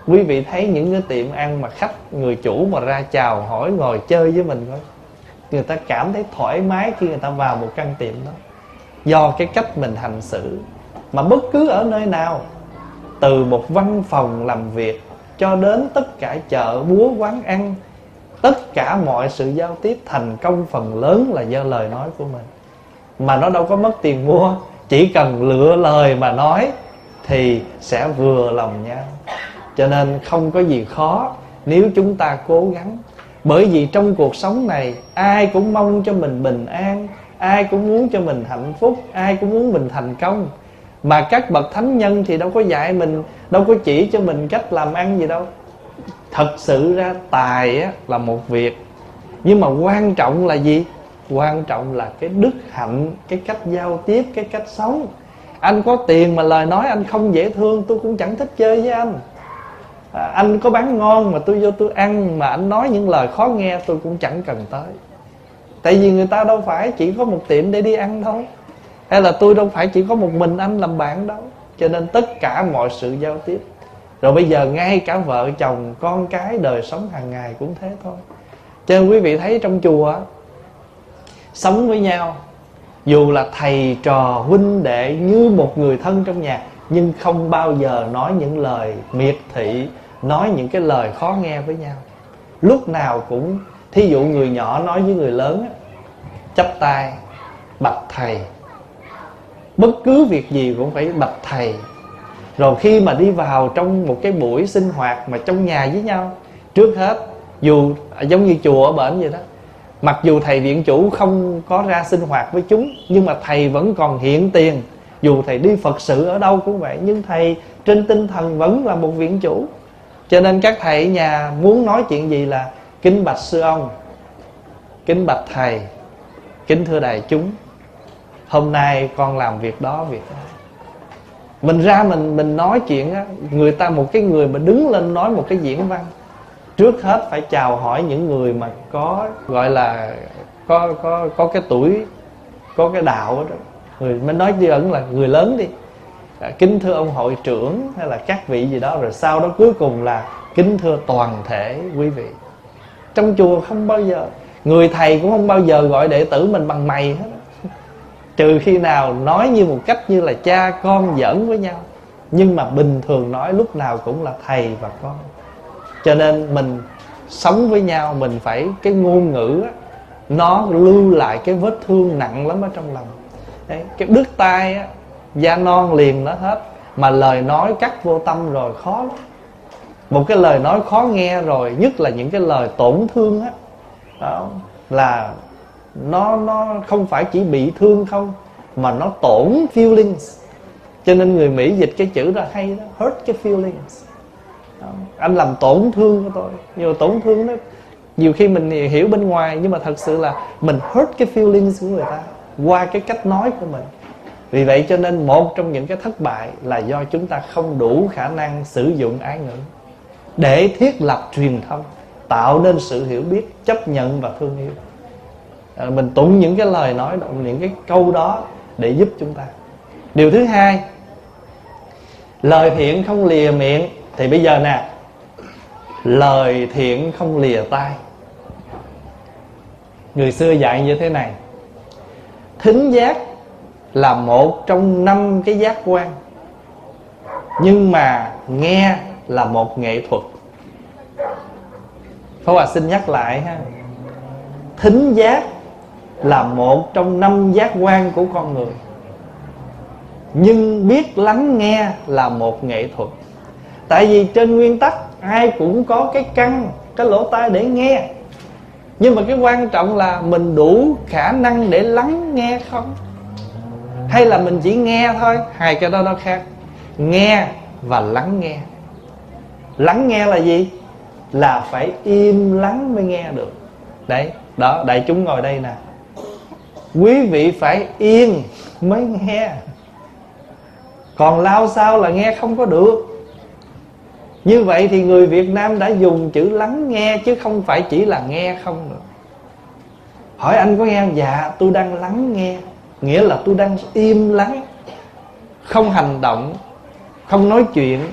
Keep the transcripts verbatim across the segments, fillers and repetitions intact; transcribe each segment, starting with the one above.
Quý vị thấy những cái tiệm ăn mà khách, người chủ mà ra chào hỏi ngồi chơi với mình thôi, người ta cảm thấy thoải mái khi người ta vào một căn tiệm đó, do cái cách mình hành xử. Mà bất cứ ở nơi nào, từ một văn phòng làm việc cho đến tất cả chợ búa quán ăn, tất cả mọi sự giao tiếp thành công phần lớn là do lời nói của mình. Mà nó đâu có mất tiền mua, chỉ cần lựa lời mà nói thì sẽ vừa lòng nhau. Cho nên không có gì khó nếu chúng ta cố gắng. Bởi vì trong cuộc sống này, ai cũng mong cho mình bình an, ai cũng muốn cho mình hạnh phúc, ai cũng muốn mình thành công. Mà các bậc thánh nhân thì đâu có dạy mình, đâu có chỉ cho mình cách làm ăn gì đâu. Thật sự ra tài á, là một việc, nhưng mà quan trọng là gì? Quan trọng là cái đức hạnh, cái cách giao tiếp, cái cách sống. Anh có tiền mà lời nói anh không dễ thương, tôi cũng chẳng thích chơi với anh. à, Anh có bán ngon mà tôi vô tôi ăn, mà anh nói những lời khó nghe, tôi cũng chẳng cần tới. Tại vì người ta đâu phải chỉ có một tiệm để đi ăn đâu, hay là tôi đâu phải chỉ có một mình anh làm bạn đâu. Cho nên tất cả mọi sự giao tiếp. Rồi bây giờ ngay cả vợ chồng, con cái, đời sống hàng ngày cũng thế thôi. Cho nên quý vị thấy trong chùa sống với nhau, dù là thầy trò huynh đệ như một người thân trong nhà, nhưng không bao giờ nói những lời miệt thị, nói những cái lời khó nghe với nhau. Lúc nào cũng, thí dụ người nhỏ nói với người lớn, chắp tay bạch thầy. Bất cứ việc gì cũng phải bạch thầy. Rồi khi mà đi vào trong một cái buổi sinh hoạt mà trong nhà với nhau, trước hết, dù giống như chùa ở bển vậy đó, mặc dù thầy viện chủ không có ra sinh hoạt với chúng, nhưng mà thầy vẫn còn hiện tiền. Dù thầy đi Phật sự ở đâu cũng vậy, nhưng thầy trên tinh thần vẫn là một viện chủ. Cho nên các thầy ở nhà muốn nói chuyện gì là kính bạch sư ông, kính bạch thầy, kính thưa đại chúng, hôm nay con làm việc đó việc đó. Mình ra mình mình nói chuyện á, người ta, một cái người mà đứng lên nói một cái diễn văn, trước hết phải chào hỏi những người mà có gọi là có có có cái tuổi, có cái đạo đó. Người mới nói chứ ẩn là người lớn đi, à, kính thưa ông hội trưởng hay là các vị gì đó, rồi sau đó cuối cùng là kính thưa toàn thể quý vị. Trong chùa không bao giờ, người thầy cũng không bao giờ gọi đệ tử mình bằng mày hết, trừ khi nào nói như một cách như là cha con giỡn với nhau. Nhưng mà bình thường nói lúc nào cũng là thầy và con. Cho nên mình sống với nhau, mình phải, cái ngôn ngữ á, nó lưu lại cái vết thương nặng lắm ở trong lòng. Đấy, cái đứt tai á, da non liền nó hết. Mà lời nói cắt vô tâm rồi khó lắm. Một cái lời nói khó nghe rồi, nhất là những cái lời tổn thương á, đó, là nó nó không phải chỉ bị thương không, mà nó tổn feelings. Cho nên người Mỹ dịch cái chữ đó hay đó, hurt cái feelings. Đó, anh làm tổn thương của tôi. Nhưng mà tổn thương đó, nhiều khi mình hiểu bên ngoài, nhưng mà thật sự là mình hurt cái feelings của người ta qua cái cách nói của mình. Vì vậy cho nên một trong những cái thất bại là do chúng ta không đủ khả năng sử dụng ái ngữ để thiết lập truyền thông, tạo nên sự hiểu biết, chấp nhận và thương yêu. à, Mình tụng những cái lời nói đó, những cái câu đó để giúp chúng ta. Điều thứ hai, lời thiện không lìa miệng. Thì bây giờ nè, lời thiện không lìa tai. Người xưa dạy như thế này: thính giác là một trong năm cái giác quan, nhưng mà nghe là một nghệ thuật. Pháp Hòa xin nhắc lại ha. Thính giác là một trong năm giác quan của con người, nhưng biết lắng nghe là một nghệ thuật. Tại vì trên nguyên tắc ai cũng có cái căn, cái lỗ tai để nghe. Nhưng mà cái quan trọng là mình đủ khả năng để lắng nghe không, hay là mình chỉ nghe thôi. Hai cái đó nó khác. Nghe và lắng nghe. Lắng nghe là gì? Là phải im lắng mới nghe được. Đấy, đó, đại chúng ngồi đây nè, quý vị phải yên mới nghe. Còn lao sao là nghe không có được. Như vậy thì người Việt Nam đã dùng chữ lắng nghe, chứ không phải chỉ là nghe không nữa. Hỏi anh có nghe không? Dạ tôi đang lắng nghe. Nghĩa là tôi đang im lắng, không hành động, không nói chuyện,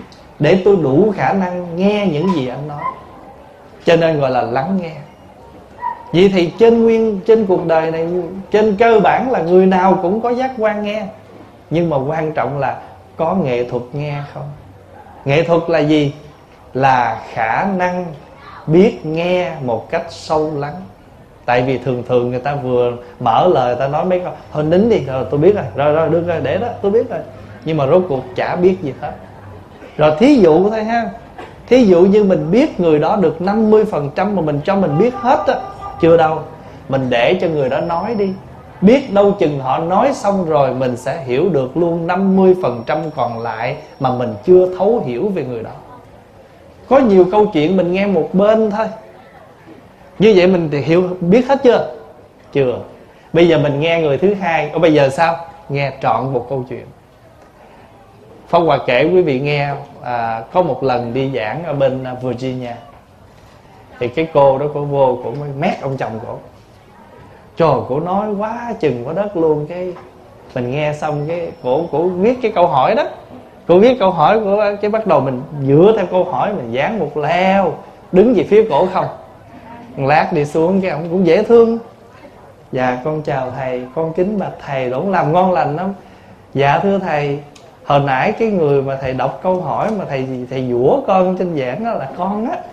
để tôi đủ khả năng nghe những gì anh nói. Cho nên gọi là lắng nghe. Vậy thì trên nguyên trên cuộc đời này, trên cơ bản là người nào cũng có giác quan nghe. Nhưng mà quan trọng là có nghệ thuật nghe không. Nghệ thuật là gì? Là khả năng biết nghe một cách sâu lắng. Tại vì thường thường người ta vừa mở lời ta nói mấy câu thôi nín đi, rồi tôi biết rồi, rồi rồi được rồi, để đó tôi biết rồi. Nhưng mà rốt cuộc chả biết gì hết. Rồi thí dụ thôi ha, thí dụ như mình biết người đó được năm mươi phần trăm mà mình cho mình biết hết á, chưa đâu. Mình để cho người đó nói đi, biết đâu chừng họ nói xong rồi mình sẽ hiểu được luôn năm mươi phần trăm còn lại mà mình chưa thấu hiểu về người đó. Có nhiều câu chuyện mình nghe một bên thôi, như vậy mình thì hiểu biết hết chưa? Chưa. Bây giờ mình nghe người thứ hai. Ở bây giờ sao? Nghe trọn một câu chuyện. Pháp Hòa kể quý vị nghe, à, có một lần đi giảng ở bên Virginia, thì cái cô đó cổ vô, cổ mới mét ông chồng cổ. Trời, cổ nói quá chừng quá đất luôn. Cái mình nghe xong cái cổ cổ viết cái câu hỏi đó. Cô viết câu hỏi của cái bắt đầu mình dựa theo câu hỏi mình dán một leo đứng về phía cổ không. Một lát đi xuống cái ông cũng dễ thương. Dạ con chào thầy, con kính bạch thầy, đổ làm ngon lành lắm. Dạ thưa thầy, hồi nãy cái người mà thầy đọc câu hỏi mà thầy thầy dũa con trên giảng đó là con á.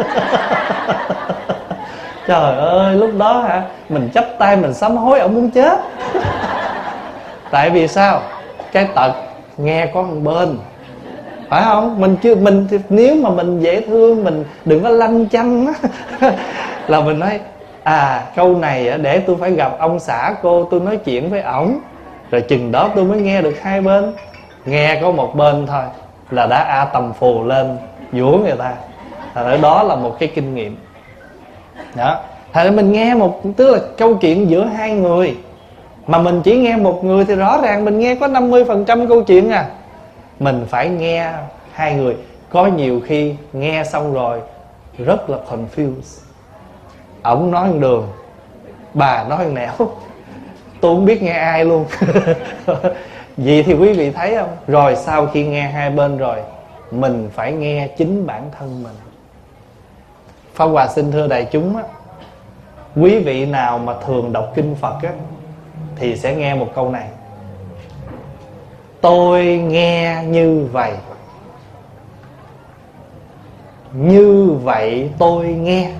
Trời ơi, lúc đó hả, mình chắp tay mình sám hối ông muốn chết. Tại vì sao? Cái tật nghe có một bên, phải không? Mình chưa mình thì nếu mà mình dễ thương, mình đừng có lanh chanh á. Là mình nói à câu này để tôi phải gặp ông xã cô, tôi nói chuyện với ổng, rồi chừng đó tôi mới nghe được hai bên. Nghe có một bên thôi là đã a tầm phù lên dũa người ta. Ở đó là một cái kinh nghiệm đó. Thật mình nghe một, tức là câu chuyện giữa hai người, mà mình chỉ nghe một người thì rõ ràng mình nghe có năm mươi phần trăm câu chuyện à. Mình phải nghe hai người. Có nhiều khi nghe xong rồi rất là confused. Ổng nói một đường, bà nói một nẻo, tôi không biết nghe ai luôn. Vậy thì quý vị thấy không? Rồi sau khi nghe hai bên rồi, mình phải nghe chính bản thân mình. Pháp Hòa xin thưa đại chúng á, quý vị nào mà thường đọc kinh Phật á, thì sẽ nghe một câu này: tôi nghe như vậy, như vậy tôi nghe.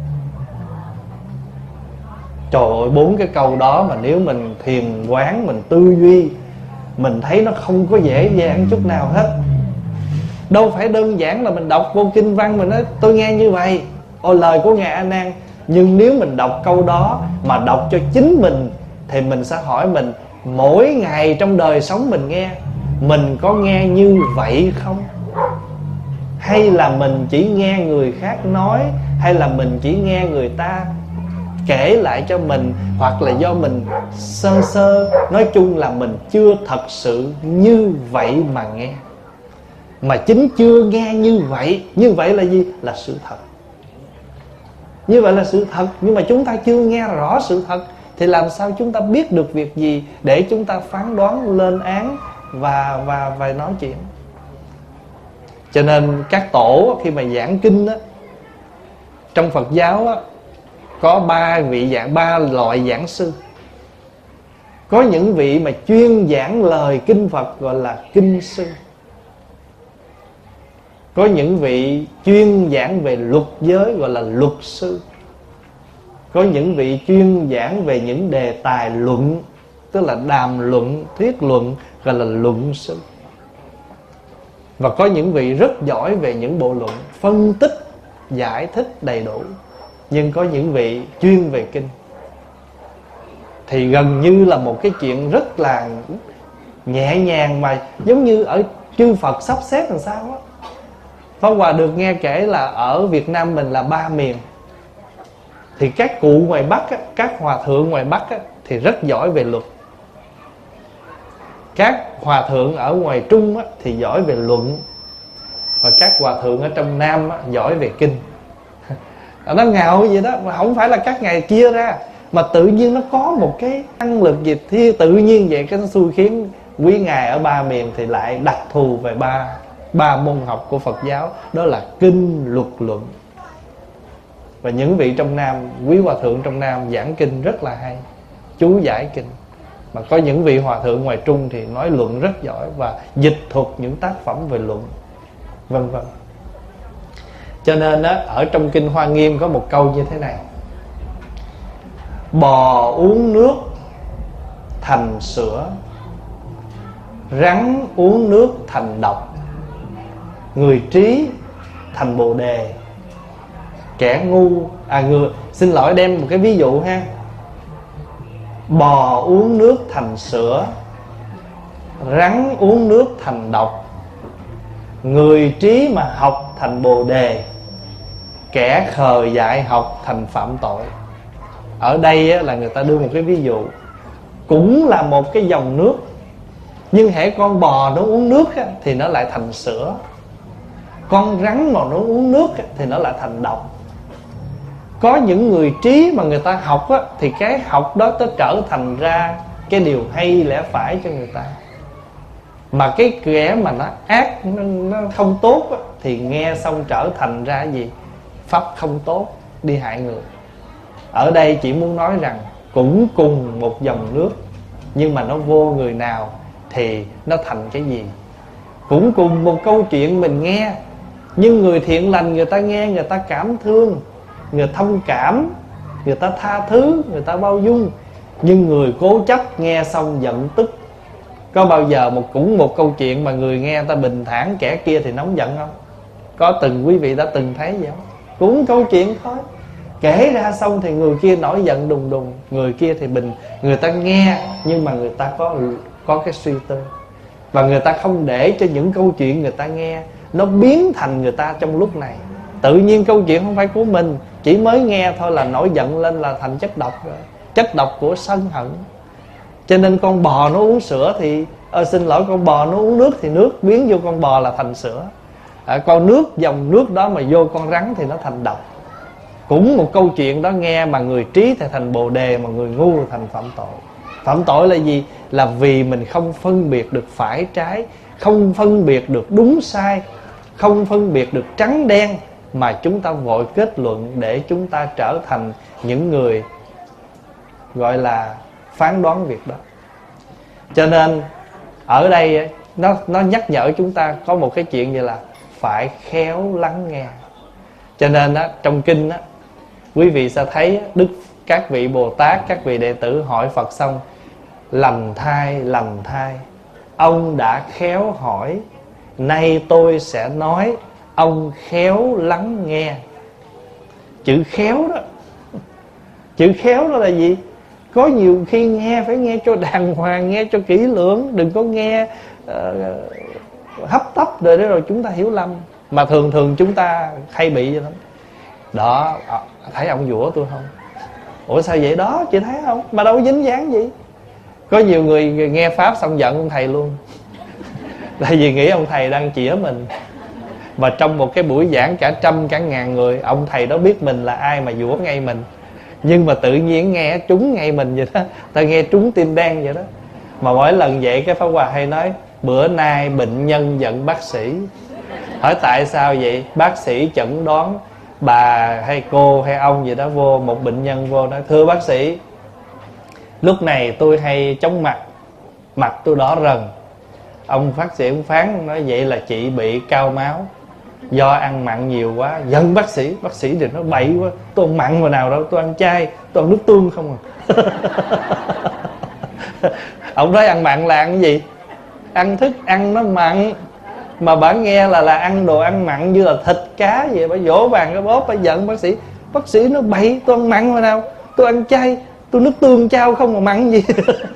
Trời ơi, bốn cái câu đó mà nếu mình thiền quán, mình tư duy, mình thấy nó không có dễ dàng chút nào hết. Đâu phải đơn giản là mình đọc vô kinh văn mình nói tôi nghe như vậy, ôi lời của Ngài A Nan. Nhưng nếu mình đọc câu đó mà đọc cho chính mình, thì mình sẽ hỏi mình, mỗi ngày trong đời sống mình nghe, mình có nghe như vậy không? Hay là mình chỉ nghe người khác nói, hay là mình chỉ nghe người ta kể lại cho mình, hoặc là do mình sơ sơ. Nói chung là mình chưa thật sự như vậy mà nghe. Mà chính chưa nghe như vậy. Như vậy là gì? Là sự thật. Như vậy là sự thật. Nhưng mà chúng ta chưa nghe rõ sự thật, thì làm sao chúng ta biết được việc gì để chúng ta phán đoán, lên án và, và, và nói chuyện. Cho nên các tổ khi mà giảng kinh á, trong Phật giáo á, có ba vị giảng, ba loại giảng sư. Có những vị mà chuyên giảng lời kinh Phật gọi là kinh sư. Có những vị chuyên giảng về luật giới gọi là luật sư. Có những vị chuyên giảng về những đề tài luận, tức là đàm luận, thuyết luận, gọi là luận sư. Và có những vị rất giỏi về những bộ luận, phân tích, giải thích đầy đủ. Nhưng có những vị chuyên về kinh. Thì gần như là một cái chuyện rất là nhẹ nhàng, mà giống như ở chư Phật sắp xếp làm sao á. Pháp Hòa được nghe kể là ở Việt Nam mình là ba miền. Thì các cụ ngoài Bắc á, các hòa thượng ngoài Bắc á, thì rất giỏi về luật. Các hòa thượng ở ngoài Trung á, thì giỏi về luận. Và các hòa thượng ở trong Nam á, giỏi về kinh. Nó ngạo vậy đó, mà không phải là các ngài chia ra, mà tự nhiên nó có một cái năng lực gì thì tự nhiên vậy, cái nó xui khiến quý ngài ở ba miền thì lại đặc thù về ba ba môn học của Phật giáo, đó là kinh luật luận. Và những vị trong Nam, quý hòa thượng trong Nam giảng kinh rất là hay, chú giải kinh. Mà có những vị hòa thượng ngoài Trung thì nói luận rất giỏi và dịch thuật những tác phẩm về luận, vân vân. Cho nên á, ở trong kinh Hoa Nghiêm có một câu như thế này: bò uống nước thành sữa, rắn uống nước thành độc, người trí thành bồ đề, kẻ ngu à người xin lỗi đem một cái ví dụ ha. Bò uống nước thành sữa, rắn uống nước thành độc, người trí mà học thành bồ đề, kẻ khờ dại học thành phạm tội. Ở đây á, là người ta đưa một cái ví dụ, cũng là một cái dòng nước, nhưng hễ con bò nó uống nước á, thì nó lại thành sữa. Con rắn mà nó uống nước á, thì nó lại thành độc. Có những người trí mà người ta học á, thì cái học đó nó trở thành ra cái điều hay lẽ phải cho người ta. Mà cái kẻ mà nó ác, nó, nó không tốt á, thì nghe xong trở thành ra gì? Pháp không tốt, đi hại người. Ở đây chỉ muốn nói rằng cũng cùng một dòng nước, nhưng mà nó vô người nào thì nó thành cái gì. Cũng cùng một câu chuyện mình nghe, nhưng người thiện lành người ta nghe, người ta cảm thương, người thông cảm, người ta tha thứ, người ta bao dung. Nhưng người cố chấp nghe xong giận tức. Có bao giờ một cũng một câu chuyện mà người nghe ta bình thản, kẻ kia thì nóng giận không? Có từng quý vị đã từng thấy vậy không? Cũng câu chuyện thôi, kể ra xong thì người kia nổi giận đùng đùng, người kia thì bình, người ta nghe nhưng mà người ta có có cái suy tư, và người ta không để cho những câu chuyện người ta nghe nó biến thành người ta trong lúc này. Tự nhiên câu chuyện không phải của mình, chỉ mới nghe thôi là nổi giận lên là thành chất độc rồi, chất độc của sân hận. Cho nên con bò nó uống sữa thì ờ, xin lỗi, con bò nó uống nước thì nước biến vô con bò là thành sữa. À, con nước, dòng nước đó mà vô con rắn thì nó thành độc. Cũng một câu chuyện đó nghe, mà người trí thì thành bồ đề, mà người ngu thì thành phạm tội. Phạm tội là gì? Là vì mình không phân biệt được phải trái, không phân biệt được đúng sai, không phân biệt được trắng đen, mà chúng ta vội kết luận để chúng ta trở thành những người gọi là phán đoán việc đó. Cho nên ở đây nó, nó nhắc nhở chúng ta có một cái chuyện như là phải khéo lắng nghe. Cho nên á, trong kinh á, quý vị sẽ thấy Đức các vị Bồ Tát, các vị đệ tử hỏi Phật xong: lành thai, lành thai, ông đã khéo hỏi, nay tôi sẽ nói, ông khéo lắng nghe. Chữ khéo đó, chữ khéo đó là gì? Có nhiều khi nghe phải nghe cho đàng hoàng, nghe cho kỹ lưỡng, đừng có nghe uh, hấp tấp rồi đó rồi chúng ta hiểu lầm. Mà thường thường chúng ta hay bị vậy lắm. Đó, thấy ông dũa tôi không? Ủa sao vậy đó, chị thấy không? Mà đâu có dính dáng gì. Có nhiều người nghe Pháp xong giận ông thầy luôn. Tại vì nghĩ ông thầy đang chĩa mình. Mà trong một cái buổi giảng cả trăm cả ngàn người, ông thầy đó biết mình là ai mà dũa ngay mình. Nhưng mà tự nhiên nghe trúng ngay mình vậy đó. Ta nghe trúng tim đen vậy đó. Mà mỗi lần vậy cái Pháp Hòa hay nói: bữa nay bệnh nhân giận bác sĩ. Hỏi tại sao vậy? Bác sĩ chẩn đoán bà hay cô hay ông gì đó vô, một bệnh nhân vô nói: thưa bác sĩ, lúc này tôi hay chóng mặt, mặt tôi đỏ rần. Ông bác sĩ ông phán nói: vậy là chị bị cao máu, do ăn mặn nhiều quá. Giận bác sĩ, bác sĩ thì nó bậy quá, tôi ăn mặn mà nào đâu, tôi ăn chay, tôi ăn nước tương không à. Ông nói ăn mặn là ăn cái gì? Ăn thức ăn nó mặn. Mà bà nghe là là ăn đồ ăn mặn như là thịt cá vậy, bà vỗ bàn cái bóp, bà giận bác sĩ. Bác sĩ nó bậy, tôi ăn mặn mà nào, tôi ăn chay, tôi nước tương chao không mà mặn gì.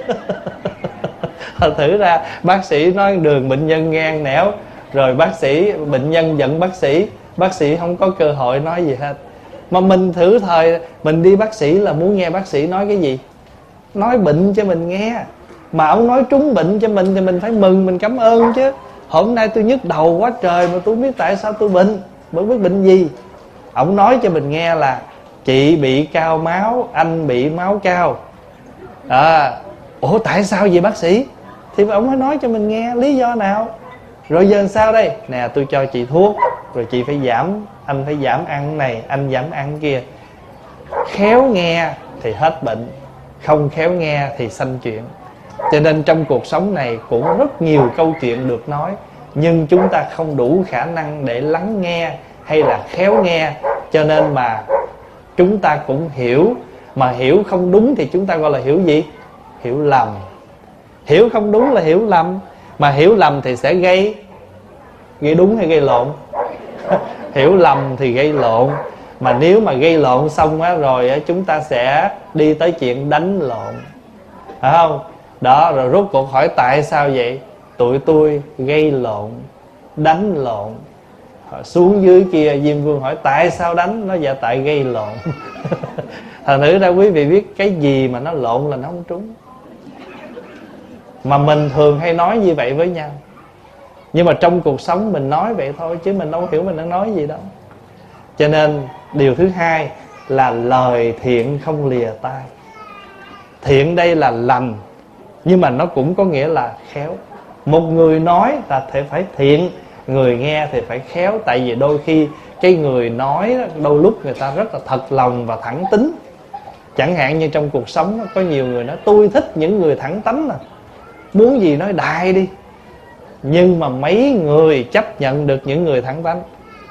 Thử ra bác sĩ nói đường, bệnh nhân nghe ăn nẻo. Rồi bác sĩ, bệnh nhân giận bác sĩ, bác sĩ không có cơ hội nói gì hết. Mà mình thử thời mình đi bác sĩ là muốn nghe bác sĩ nói cái gì? Nói bệnh cho mình nghe. Mà ông nói trúng bệnh cho mình thì mình phải mừng, mình cảm ơn chứ. Hôm nay tôi nhức đầu quá trời mà tôi không biết tại sao tôi bệnh, bởi biết bệnh gì. Ông nói cho mình nghe là chị bị cao máu, anh bị máu cao. À, ủa tại sao vậy bác sĩ? Thì ông mới nói cho mình nghe lý do nào. Rồi giờ sao đây? Nè tôi cho chị thuốc, rồi chị phải giảm, anh phải giảm ăn này, anh giảm ăn kia. Khéo nghe thì hết bệnh, không khéo nghe thì sanh chuyện. Cho nên trong cuộc sống này cũng rất nhiều câu chuyện được nói, nhưng chúng ta không đủ khả năng để lắng nghe hay là khéo nghe. Cho nên mà chúng ta cũng hiểu, mà hiểu không đúng thì chúng ta gọi là hiểu gì? Hiểu lầm. Hiểu không đúng là hiểu lầm. Mà hiểu lầm thì sẽ gây Gây đúng hay gây lộn? Hiểu lầm thì gây lộn. Mà nếu mà gây lộn xong á, rồi á, chúng ta sẽ đi tới chuyện đánh lộn, phải không? Đó, rồi rốt cuộc hỏi tại sao vậy? Tụi tôi gây lộn, đánh lộn. Xuống dưới kia Diêm Vương hỏi tại sao đánh? Nó dạ tại gây lộn. Thành thử ra quý vị biết cái gì mà nó lộn là nó không trúng. Mà mình thường hay nói như vậy với nhau, nhưng mà trong cuộc sống mình nói vậy thôi, chứ mình đâu hiểu mình đang nói gì đâu. Cho nên điều thứ hai là lời thiện không lìa tai. Thiện đây là lành, nhưng mà nó cũng có nghĩa là khéo. Một người nói là phải thiện, người nghe thì phải khéo. Tại vì đôi khi cái người nói đôi lúc người ta rất là thật lòng và thẳng tính. Chẳng hạn như trong cuộc sống có nhiều người nói tôi thích những người thẳng tính nè, muốn gì nói đại đi. Nhưng mà mấy người chấp nhận được những người thẳng tính?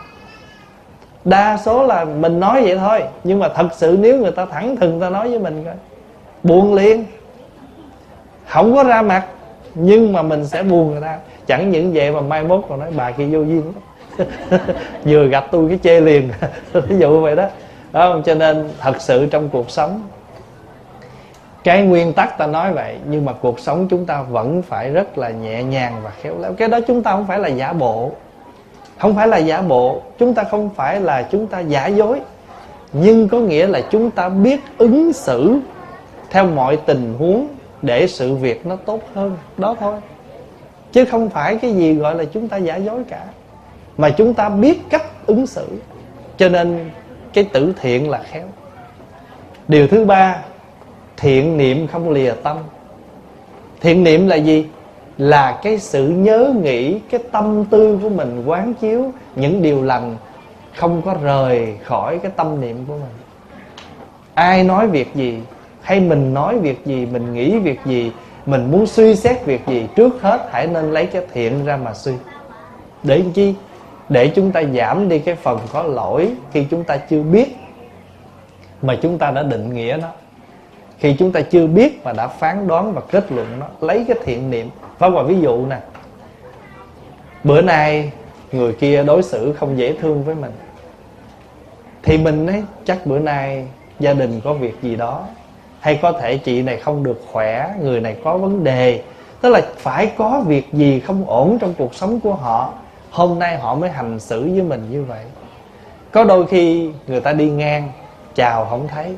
Đa số là mình nói vậy thôi, nhưng mà thật sự nếu người ta thẳng thừng người ta nói với mình coi, buồn liền. Không có ra mặt, nhưng mà mình sẽ buồn người ta. Chẳng những vậy mà mai mốt còn nói bà kia vô duyên vừa gặp tôi cái chê liền. Ví dụ vậy đó. Đó không? Cho nên thật sự trong cuộc sống, cái nguyên tắc ta nói vậy, nhưng mà cuộc sống chúng ta vẫn phải rất là nhẹ nhàng và khéo léo. Cái đó chúng ta không phải là giả bộ. Không phải là giả bộ. Chúng ta không phải là chúng ta giả dối. Nhưng có nghĩa là chúng ta biết ứng xử theo mọi tình huống để sự việc nó tốt hơn. Đó thôi. Chứ không phải cái gì gọi là chúng ta giả dối cả, mà chúng ta biết cách ứng xử. Cho nên cái tử thiện là khéo. Điều thứ ba, thiện niệm không lìa tâm. Thiện niệm là gì? Là cái sự nhớ nghĩ, cái tâm tư của mình quán chiếu những điều lành, không có rời khỏi cái tâm niệm của mình. Ai nói việc gì, hay mình nói việc gì, mình nghĩ việc gì, mình muốn suy xét việc gì, trước hết hãy nên lấy cái thiện ra mà suy. Để làm chi? Để chúng ta giảm đi cái phần có lỗi khi chúng ta chưa biết mà chúng ta đã định nghĩa nó. Khi chúng ta chưa biết mà đã phán đoán và kết luận nó. Lấy cái thiện niệm. Phá qua ví dụ nè, bữa nay người kia đối xử không dễ thương với mình, thì mình ấy chắc bữa nay gia đình có việc gì đó, hay có thể chị này không được khỏe, người này có vấn đề. Tức là phải có việc gì không ổn trong cuộc sống của họ, hôm nay họ mới hành xử với mình như vậy. Có đôi khi người ta đi ngang chào không thấy,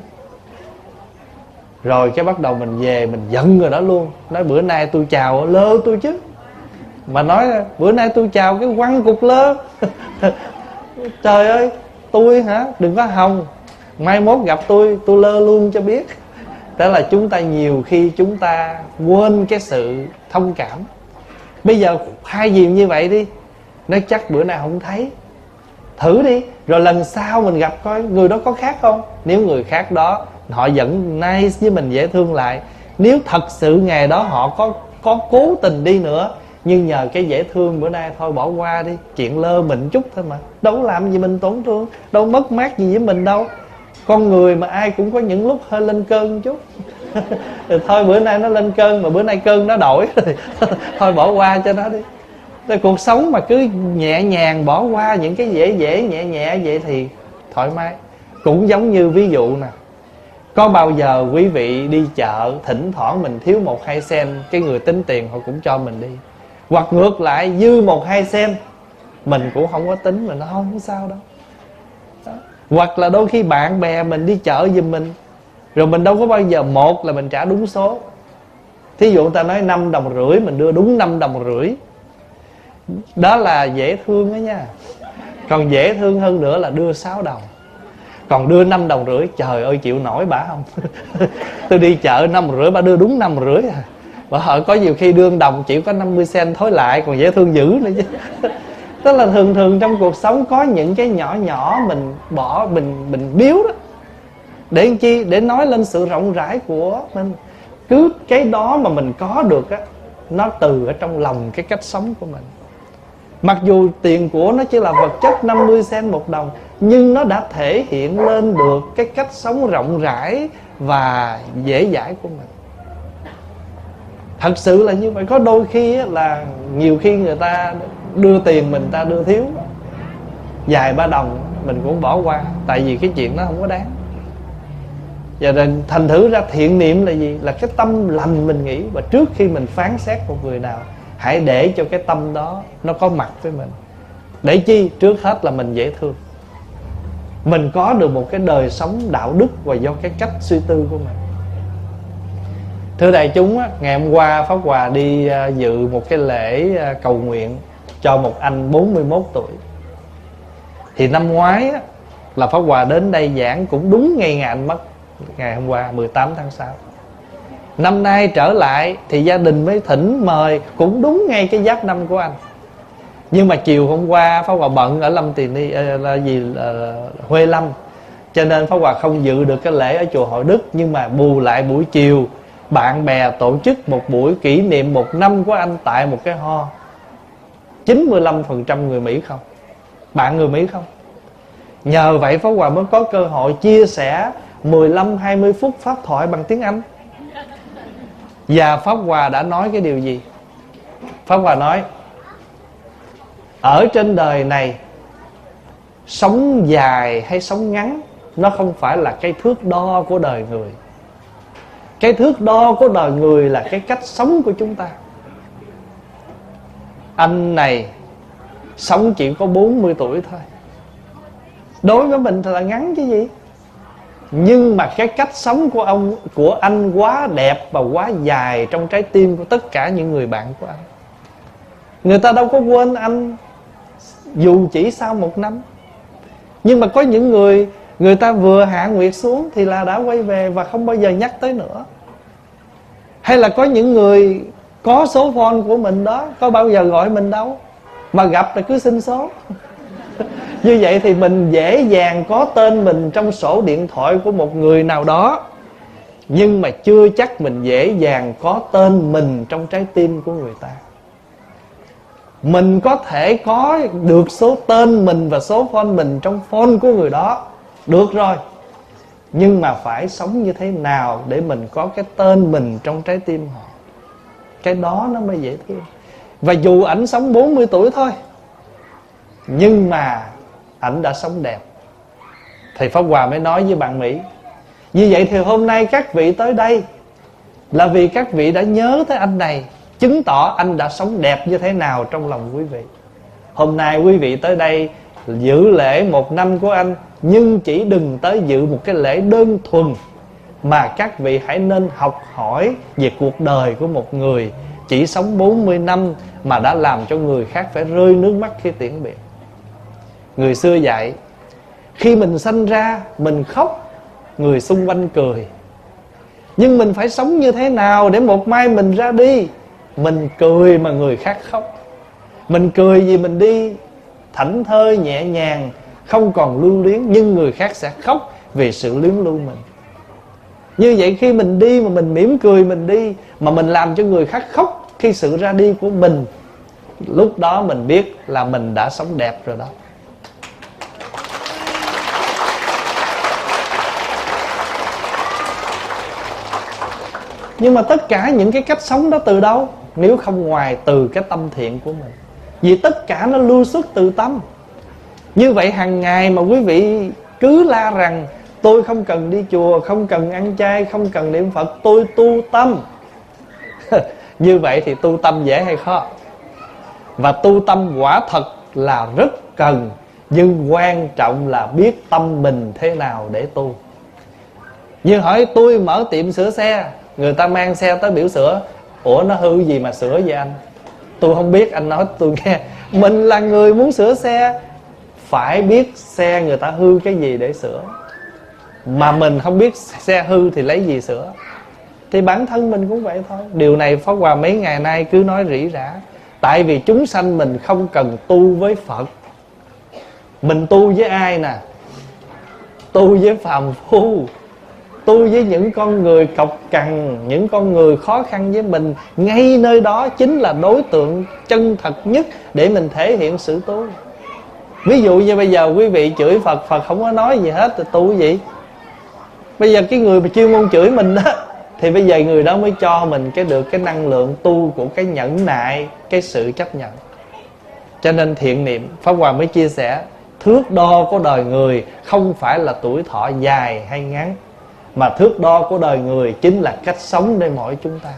rồi cái bắt đầu mình về mình giận người đó luôn. Nói bữa nay tôi chào lơ tôi chứ, mà nói bữa nay tôi chào cái quăng cục lơ. Trời ơi, tôi hả? Đừng có hòng, mai mốt gặp tôi tôi lơ luôn cho biết. Đó là chúng ta nhiều khi chúng ta quên cái sự thông cảm. Bây giờ hai gì như vậy đi, nói chắc bữa nay không thấy, thử đi, rồi lần sau mình gặp coi người đó có khác không. Nếu người khác đó họ vẫn nice với mình, dễ thương lại. Nếu thật sự ngày đó họ có có cố tình đi nữa, nhưng nhờ cái dễ thương bữa nay thôi bỏ qua đi, chuyện lơ mình chút thôi mà, đâu làm gì mình tổn thương, đâu mất mát gì với mình đâu. Con người mà ai cũng có những lúc hơi lên cơn một chút. Thôi bữa nay nó lên cơn, mà bữa nay cơn nó đổi rồi. Thôi bỏ qua cho nó đi. Rồi cuộc sống mà cứ nhẹ nhàng bỏ qua những cái dễ dễ nhẹ nhẹ vậy thì thoải mái. Cũng giống như ví dụ nè, có bao giờ quý vị đi chợ, thỉnh thoảng mình thiếu một hai sen, cái người tính tiền họ cũng cho mình đi. Hoặc ngược lại dư một hai sen, mình cũng không có tính, mình nói không có sao đâu. Đó. Hoặc là đôi khi bạn bè mình đi chợ giùm mình, rồi mình đâu có bao giờ, một là mình trả đúng số. Thí dụ người ta nói năm đồng rưỡi, mình đưa đúng năm đồng rưỡi. Đó là dễ thương đó nha. Còn dễ thương hơn nữa là đưa sáu đồng. Còn đưa năm đồng rưỡi, trời ơi chịu nổi bả không? Tôi đi chợ năm rưỡi, bà đưa đúng năm rưỡi à. Bà hỏi có nhiều khi đương đồng chỉ có năm mươi sen thối lại còn dễ thương dữ nữa chứ. Tức là thường thường trong cuộc sống có những cái nhỏ nhỏ mình bỏ, mình mình biếu đó. Để làm chi? Để nói lên sự rộng rãi của mình. Cứ cái đó mà mình có được á, nó từ ở trong lòng cái cách sống của mình. Mặc dù tiền của nó chỉ là vật chất năm mươi sen một đồng, nhưng nó đã thể hiện lên được cái cách sống rộng rãi và dễ dãi của mình. Thật sự là như vậy. Có đôi khi á, là nhiều khi người ta đưa tiền mình ta đưa thiếu vài ba đồng mình cũng bỏ qua, tại vì cái chuyện đó không có đáng. Và nên thành thử ra thiện niệm là gì? Là cái tâm lành mình nghĩ. Và trước khi mình phán xét một người nào, hãy để cho cái tâm đó nó có mặt với mình. Để chi? Trước hết là mình dễ thương, mình có được một cái đời sống đạo đức và do cái cách suy tư của mình. Thưa đại chúng, ngày hôm qua Pháp Hòa đi dự một cái lễ cầu nguyện cho một anh bốn mươi mốt tuổi. Thì năm ngoái là Pháp Hòa đến đây giảng cũng đúng ngày ngày anh mất, ngày hôm qua mười tám tháng sáu. Năm nay trở lại thì gia đình mới thỉnh mời cũng đúng ngay cái giáp năm của anh. Nhưng mà chiều hôm qua Pháp Hòa bận ở Lâm Tiền Ni, là gì là Huê Lâm, cho nên Pháp Hòa không dự được cái lễ ở chùa Hội Đức. Nhưng mà bù lại buổi chiều bạn bè tổ chức một buổi kỷ niệm một năm của anh tại một cái ho. chín mươi lăm phần trăm người Mỹ không, bạn người Mỹ không. Nhờ vậy Pháp Hòa mới có cơ hội chia sẻ mười lăm hai mươi phút pháp thoại bằng tiếng Anh. Và Pháp Hòa đã nói cái điều gì? Pháp Hòa nói, ở trên đời này, sống dài hay sống ngắn, nó không phải là cái thước đo của đời người. Cái thước đo của đời người là cái cách sống của chúng ta. Anh này sống chỉ có bốn mươi tuổi thôi, đối với mình thì là ngắn chứ gì. Nhưng mà cái cách sống của ông, của anh quá đẹp và quá dài trong trái tim của tất cả những người bạn của anh. Người ta đâu có quên anh dù chỉ sau một năm. Nhưng mà có những người, người ta vừa hạ nguyệt xuống thì là đã quay về và không bao giờ nhắc tới nữa. Hay là có những người có số phone của mình đó, có bao giờ gọi mình đâu, mà gặp là cứ xin số. Như vậy thì mình dễ dàng có tên mình trong sổ điện thoại của một người nào đó, nhưng mà chưa chắc mình dễ dàng có tên mình trong trái tim của người ta. Mình có thể có được số tên mình và số phone mình trong phone của người đó, được rồi. Nhưng mà phải sống như thế nào để mình có cái tên mình trong trái tim họ, cái đó nó mới dễ thương. Và dù ảnh sống bốn mươi tuổi thôi, nhưng mà ảnh đã sống đẹp. Thầy Pháp Hòa mới nói với bạn Mỹ, như vậy thì hôm nay các vị tới đây là vì các vị đã nhớ tới anh này, chứng tỏ anh đã sống đẹp như thế nào trong lòng quý vị. Hôm nay quý vị tới đây dự lễ một năm của anh, nhưng chỉ đừng tới dự một cái lễ đơn thuần, mà các vị hãy nên học hỏi về cuộc đời của một người chỉ sống bốn mươi năm mà đã làm cho người khác phải rơi nước mắt khi tiễn biệt. Người xưa dạy, khi mình sanh ra mình khóc, người xung quanh cười. Nhưng mình phải sống như thế nào để một mai mình ra đi, mình cười mà người khác khóc. Mình cười vì mình đi thảnh thơi nhẹ nhàng, không còn lưu luyến, nhưng người khác sẽ khóc vì sự luyến lưu mình. Như vậy khi mình đi mà mình mỉm cười mình đi, mà mình làm cho người khác khóc khi sự ra đi của mình, lúc đó mình biết là mình đã sống đẹp rồi đó. Nhưng mà tất cả những cái cách sống đó từ đâu? Nếu không ngoài từ cái tâm thiện của mình. Vì tất cả nó lưu xuất từ tâm. Như vậy hàng ngày mà quý vị cứ la rằng tôi không cần đi chùa, không cần ăn chay, không cần niệm Phật, tôi tu tâm. Như vậy thì tu tâm dễ hay khó? Và tu tâm quả thật là rất cần, nhưng quan trọng là biết tâm mình thế nào để tu. Như hỏi tôi mở tiệm sửa xe, người ta mang xe tới biểu sửa, ủa nó hư gì mà sửa vậy anh? Tôi không biết, anh nói tôi nghe. Mình là người muốn sửa xe, phải biết xe người ta hư cái gì để sửa. Mà mình không biết xe hư thì lấy gì sửa. thì bản thân mình cũng vậy thôi. Điều này Pháp Hòa mấy ngày nay cứ nói rỉ rả. Tại vì chúng sanh mình không cần tu với Phật. Mình tu với ai nè? Tu với phàm phu, tu với những con người cọc cằn, những con người khó khăn với mình. Ngay nơi đó chính là đối tượng chân thật nhất để mình thể hiện sự tu. Ví dụ như bây giờ quý vị chửi Phật, Phật không có nói gì hết thì tu cái gì? Bây giờ cái người mà chuyên môn chửi mình đó, thì bây giờ người đó mới cho mình cái được cái năng lượng tu của cái nhẫn nại, cái sự chấp nhận. Cho nên thiện niệm, Pháp Hòa mới chia sẻ, thước đo của đời người không phải là tuổi thọ dài hay ngắn, mà thước đo của đời người chính là cách sống để mỗi chúng ta.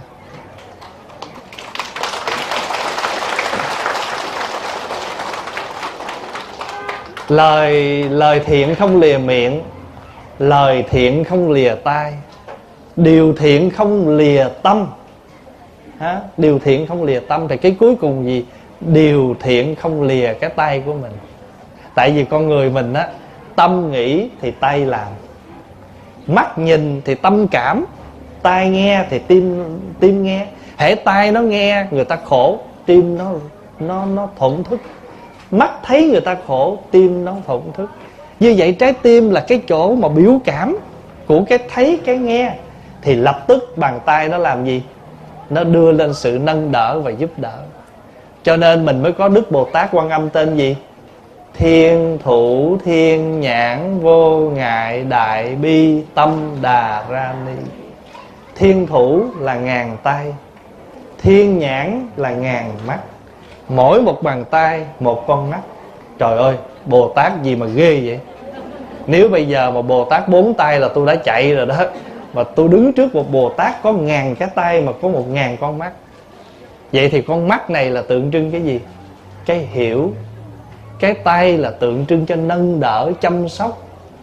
Lời lời thiện không lìa miệng, lời thiện không lìa tai, điều thiện không lìa tâm. Hả? Điều thiện không lìa tâm thì cái cuối cùng gì? Điều thiện không lìa cái tay của mình. Tại vì con người mình á, tâm nghĩ thì tay làm, mắt nhìn thì tâm cảm, tai nghe thì tim tim nghe. Hễ tai nó nghe người ta khổ, tim nó nó nó thổn thức. Mắt thấy người ta khổ, tim nó thổn thức. Như vậy trái tim là cái chỗ mà biểu cảm của cái thấy cái nghe, thì lập tức bàn tay nó làm gì? Nó đưa lên sự nâng đỡ và giúp đỡ. Cho nên mình mới có Đức Bồ Tát Quan Âm tên gì? Thiên thủ thiên nhãn vô ngại đại bi tâm đà ra ni. Thiên thủ là ngàn tay, thiên nhãn là ngàn mắt. Mỗi một bàn tay một con mắt. Trời ơi, Bồ Tát gì mà ghê vậy? Nếu bây giờ mà Bồ Tát bốn tay là tôi đã chạy rồi đó. Mà tôi đứng trước một Bồ Tát có ngàn cái tay mà có một ngàn con mắt. Vậy thì con mắt này là tượng trưng cái gì? Cái hiểu. Cái tay là tượng trưng cho nâng đỡ, chăm sóc.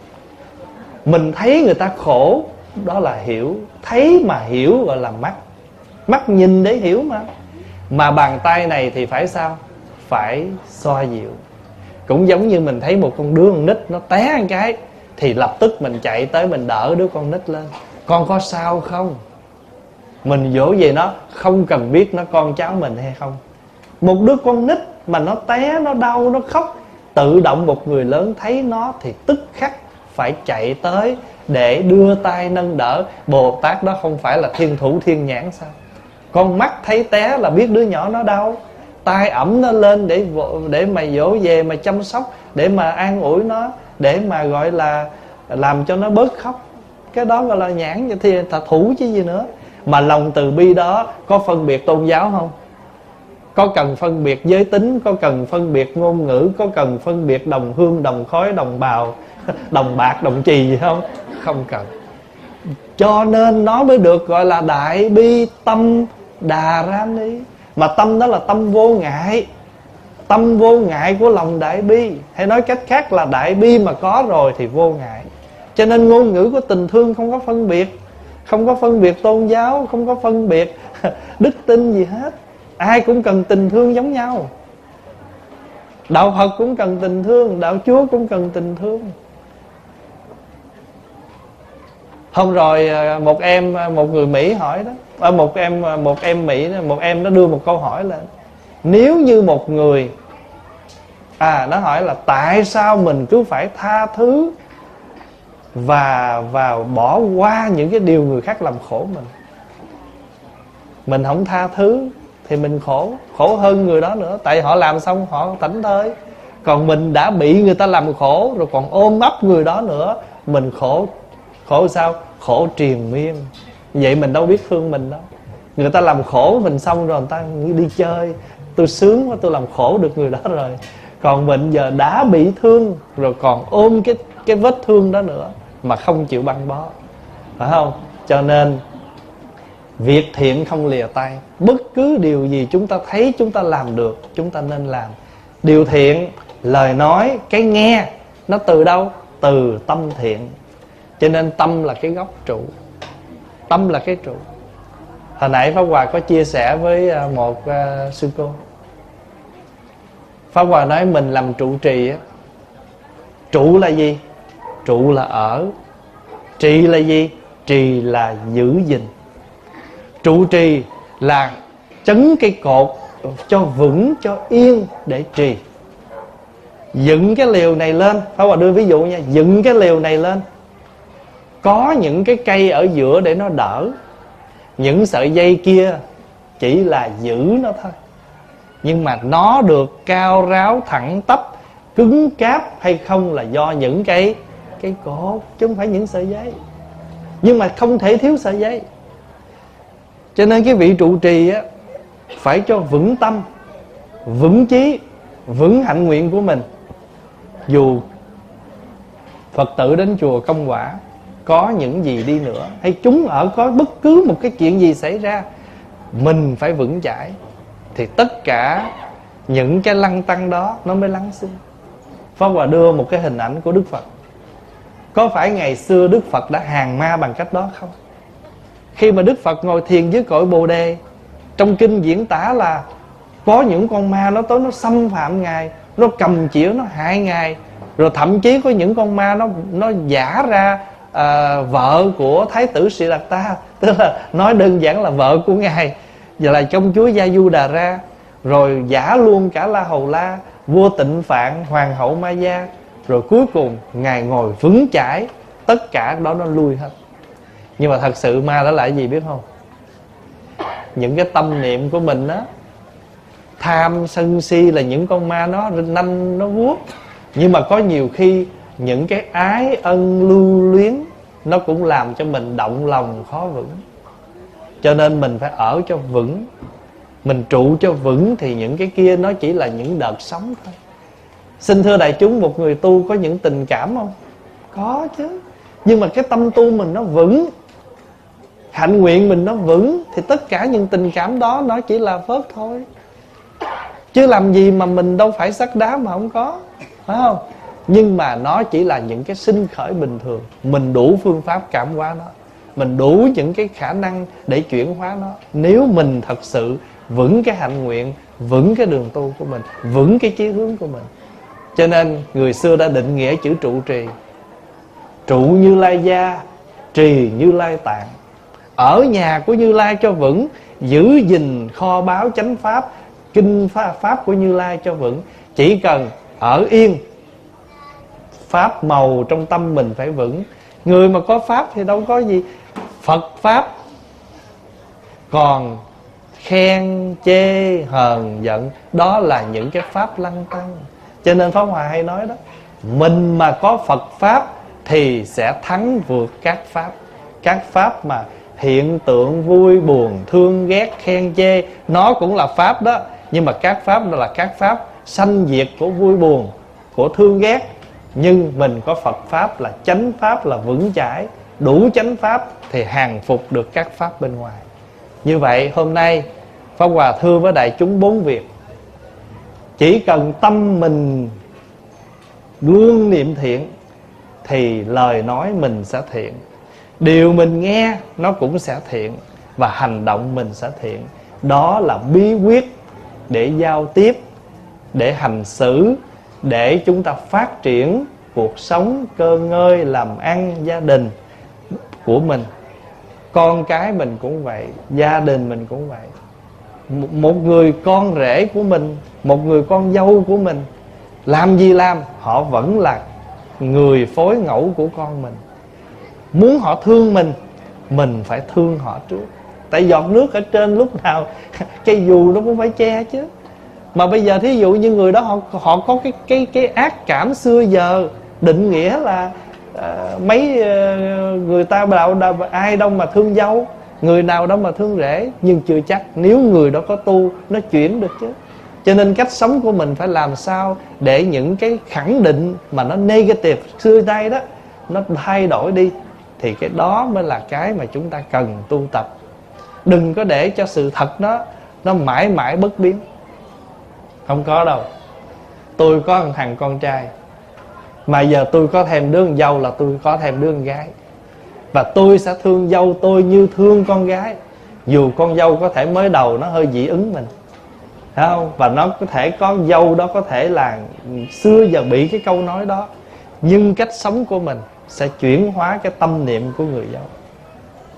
Mình thấy người ta khổ, đó là hiểu. Thấy mà hiểu gọi là mắt. Mắt nhìn để hiểu mà. Mà bàn tay này thì phải sao? Phải xoa dịu. Cũng giống như mình thấy một con đứa con nít nó té một cái, thì lập tức mình chạy tới mình đỡ đứa con nít lên. Con có sao không? Mình dỗ về nó, không cần biết nó con cháu mình hay không. Một đứa con nít mà nó té, nó đau, nó khóc, tự động một người lớn thấy nó thì tức khắc phải chạy tới để đưa tay nâng đỡ. Bồ Tát đó không phải là thiên thủ thiên nhãn sao? Con mắt thấy té là biết đứa nhỏ nó đau, tay ẩm nó lên để để mà dỗ về, mà chăm sóc, để mà an ủi nó, để mà gọi là làm cho nó bớt khóc. Cái đó gọi là nhãn, thì là thủ chứ gì nữa. Mà lòng từ bi đó có phân biệt tôn giáo không? Có cần phân biệt giới tính, có cần phân biệt ngôn ngữ, có cần phân biệt đồng hương, đồng khói, đồng bào, đồng bạc, đồng trì gì không? Không cần. Cho nên nó mới được gọi là đại bi tâm đà ra ni. Mà tâm đó là tâm vô ngại. Tâm vô ngại của lòng đại bi, hay nói cách khác là đại bi mà có rồi thì vô ngại. Cho nên ngôn ngữ của tình thương không có phân biệt, không có phân biệt tôn giáo, không có phân biệt đức tin gì hết. Ai cũng cần tình thương giống nhau. Đạo Phật cũng cần tình thương, đạo Chúa cũng cần tình thương. Hôm rồi một em, một người Mỹ hỏi đó, một em một em Mỹ, một em nó đưa một câu hỏi lên. Nếu như một người, à nó hỏi là tại sao mình cứ phải tha thứ và và bỏ qua những cái điều người khác làm khổ mình. Mình không tha thứ thì mình khổ, khổ hơn người đó nữa. Tại họ làm xong họ thảnh thơi. Còn mình đã bị người ta làm khổ rồi còn ôm ấp người đó nữa, mình khổ. Khổ sao? Khổ triền miên. Vậy mình đâu biết thương mình đâu. Người ta làm khổ mình xong rồi người ta đi chơi, tôi sướng quá, tôi làm khổ được người đó rồi. Còn mình giờ đã bị thương rồi còn ôm cái, cái vết thương đó nữa mà không chịu băng bó, phải không? Cho nên việc thiện không lìa tay. Bất cứ điều gì chúng ta thấy chúng ta làm được, chúng ta nên làm. Điều thiện, lời nói, cái nghe, nó từ đâu? Từ tâm thiện. Cho nên tâm là cái gốc trụ. Tâm là cái trụ. Hồi nãy Pháp Hòa có chia sẻ với một uh, sư cô. Pháp Hòa nói mình làm trụ trì á. Trụ là gì? Trụ là ở. Trì là gì? Trì là giữ gìn. Trụ trì là trấn cây cột cho vững, cho yên để trì. Dựng cái liều này lên, Pháp Hòa đưa ví dụ nha, dựng cái liều này lên, có những cái cây ở giữa để nó đỡ, những sợi dây kia chỉ là giữ nó thôi. Nhưng mà nó được cao ráo, thẳng tắp, cứng cáp hay không là do những cái cái cột, chứ không phải những sợi dây. Nhưng mà không thể thiếu sợi dây. Cho nên cái vị trụ trì á, phải cho vững tâm, vững chí, vững hạnh nguyện của mình. Dù Phật tử đến chùa Công Quả có những gì đi nữa, hay chúng ở có bất cứ một cái chuyện gì xảy ra, mình phải vững chãi, thì tất cả những cái lăng tăng đó nó mới lắng xuống. Pháp Hòa đưa một cái hình ảnh của Đức Phật. Có phải ngày xưa Đức Phật đã hàng ma bằng cách đó không? Khi mà Đức Phật ngồi thiền dưới cội Bồ Đề, trong kinh diễn tả là có những con ma nó tới nó xâm phạm Ngài, nó cầm chĩa nó hại Ngài. Rồi thậm chí có những con ma nó nó giả ra à, vợ của Thái tử Siddhartha, tức là nói đơn giản là vợ của Ngài, và là công chúa Gia Du Đà Ra. Rồi giả luôn cả La Hầu La, vua Tịnh Phạn, hoàng hậu Maya. Rồi cuối cùng Ngài ngồi vững chãi, tất cả đó nó lui hết. Nhưng mà thật sự ma đó là cái gì biết không? Những cái tâm niệm của mình đó, tham sân si là những con ma nó nanh nó vuốt. Nhưng mà có nhiều khi những cái ái ân lưu luyến nó cũng làm cho mình động lòng khó vững. Cho nên mình phải ở cho vững, mình trụ cho vững, thì những cái kia nó chỉ là những đợt sóng thôi. Xin thưa đại chúng, một người tu có những tình cảm không? Có chứ. Nhưng mà cái tâm tu mình nó vững, hạnh nguyện mình nó vững, thì tất cả những tình cảm đó nó chỉ là phớt thôi. Chứ làm gì mà mình đâu phải sắt đá mà không có, phải không? Nhưng mà nó chỉ là những cái sinh khởi bình thường. Mình đủ phương pháp cảm hóa nó, mình đủ những cái khả năng để chuyển hóa nó, nếu mình thật sự vững cái hạnh nguyện, vững cái đường tu của mình, vững cái chí hướng của mình. Cho nên người xưa đã định nghĩa chữ trụ trì: trụ Như Lai gia, trì Như Lai tạng. Ở nhà của Như Lai cho vững, giữ gìn kho báu chánh pháp, kinh pháp của Như Lai cho vững. Chỉ cần ở yên, pháp màu trong tâm mình phải vững. Người mà có pháp thì đâu có gì Phật pháp. Còn khen chê hờn giận, đó là những cái pháp lăng tăng. Cho nên Pháp Hòa hay nói đó, mình mà có Phật pháp thì sẽ thắng vượt các pháp. Các pháp mà hiện tượng vui buồn, thương ghét, khen chê, nó cũng là pháp đó. Nhưng mà các pháp đó là các pháp sanh diệt của vui buồn, của thương ghét. Nhưng mình có Phật pháp là chánh pháp, là vững chãi, đủ chánh pháp thì hàng phục được các pháp bên ngoài. Như vậy hôm nay Pháp Hòa thưa với đại chúng bốn việc. Chỉ cần tâm mình luôn niệm thiện thì lời nói mình sẽ thiện, điều mình nghe nó cũng sẽ thiện, và hành động mình sẽ thiện. Đó là bí quyết để giao tiếp, để hành xử, để chúng ta phát triển cuộc sống cơ ngơi, làm ăn, gia đình của mình. Con cái mình cũng vậy, gia đình mình cũng vậy. Một người con rể của mình, một người con dâu của mình, làm gì làm, họ vẫn là người phối ngẫu của con mình. Muốn họ thương mình, mình phải thương họ trước. Tại giọt nước ở trên lúc nào cây dù nó cũng phải che chứ. Mà bây giờ thí dụ như người đó họ họ có cái cái cái ác cảm xưa giờ, định nghĩa là uh, mấy uh, người ta đạo, đạo ai đâu mà thương dâu, người nào đâu mà thương rể. Nhưng chưa chắc, nếu người đó có tu, nó chuyển được chứ. Cho nên cách sống của mình phải làm sao để những cái khẳng định mà nó negative xưa nay đó, nó thay đổi đi. Thì cái đó mới là cái mà chúng ta cần tu tập. Đừng có để cho sự thật đó nó mãi mãi bất biến. Không có đâu. Tôi có một thằng con trai, mà giờ tôi có thêm đứa con dâu là tôi có thêm đứa con gái. Và tôi sẽ thương dâu tôi như thương con gái. Dù con dâu có thể mới đầu nó hơi dị ứng mình, thấy không? Và nó có thể có dâu đó có thể là xưa giờ bị cái câu nói đó, nhưng cách sống của mình sẽ chuyển hóa cái tâm niệm của người dâu.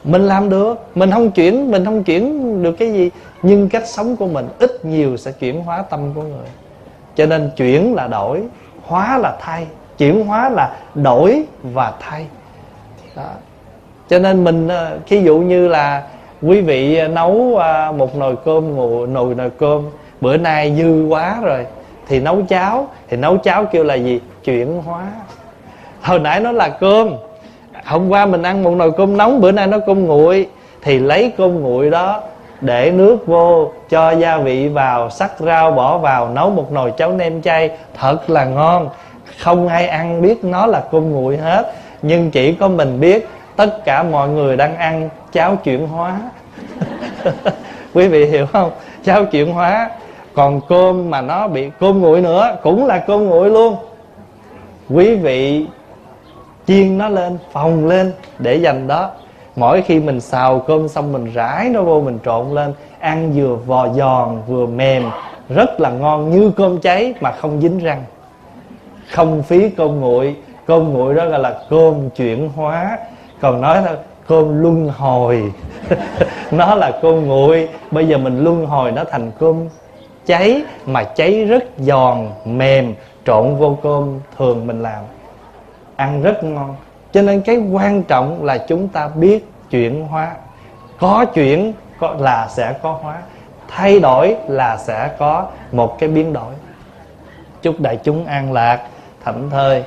Mình làm được. Mình không chuyển Mình không chuyển được cái gì, nhưng cách sống của mình ít nhiều sẽ chuyển hóa tâm của người. Cho nên chuyển là đổi, hóa là thay. Chuyển hóa là đổi và thay đó. Cho nên mình, ví dụ như là quý vị nấu một nồi cơm, nồi nồi cơm bữa nay dư quá rồi, thì nấu cháo. Thì nấu cháo kêu là gì? Chuyển hóa. Hồi nãy nó là cơm, hôm qua mình ăn một nồi cơm nóng, bữa nay nó cơm nguội. Thì lấy cơm nguội đó, để nước vô, cho gia vị vào, sắc rau bỏ vào, nấu một nồi cháo nem chay thật là ngon. Không ai ăn biết nó là cơm nguội hết, nhưng chỉ có mình biết tất cả mọi người đang ăn cháo chuyển hóa. Quý vị hiểu không? Cháo chuyển hóa. Còn cơm mà nó bị cơm nguội nữa cũng là cơm nguội luôn. Quý vị chiên nó lên, phồng lên để dành đó. Mỗi khi mình xào cơm xong, mình rải nó vô, mình trộn lên, ăn vừa vò giòn vừa mềm, rất là ngon, như cơm cháy mà không dính răng, không phí cơm nguội. Cơm nguội đó gọi là cơm chuyển hóa. Còn nói thôi, cơm luân hồi. Nó là cơm nguội, bây giờ mình luân hồi nó thành cơm cháy, mà cháy rất giòn, mềm, trộn vô cơm thường mình làm, ăn rất ngon. Cho nên cái quan trọng là chúng ta biết chuyển hóa. Có chuyển có là sẽ có hóa, thay đổi là sẽ có một cái biến đổi. Chúc đại chúng an lạc, thảnh thơi.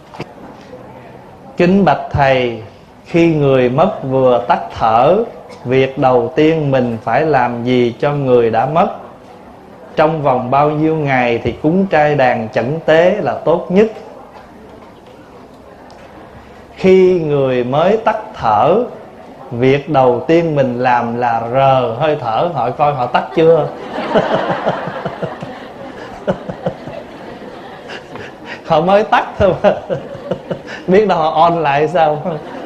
Kính bạch thầy, khi người mất vừa tắt thở, việc đầu tiên mình phải làm gì cho người đã mất? Trong vòng bao nhiêu ngày thì cúng trai đàn chẩn tế là tốt nhất? Khi người mới tắt thở, việc đầu tiên mình làm là rờ hơi thở, hỏi coi họ tắt chưa. Họ mới tắt thôi mà. Biết đâu họ on lại sao.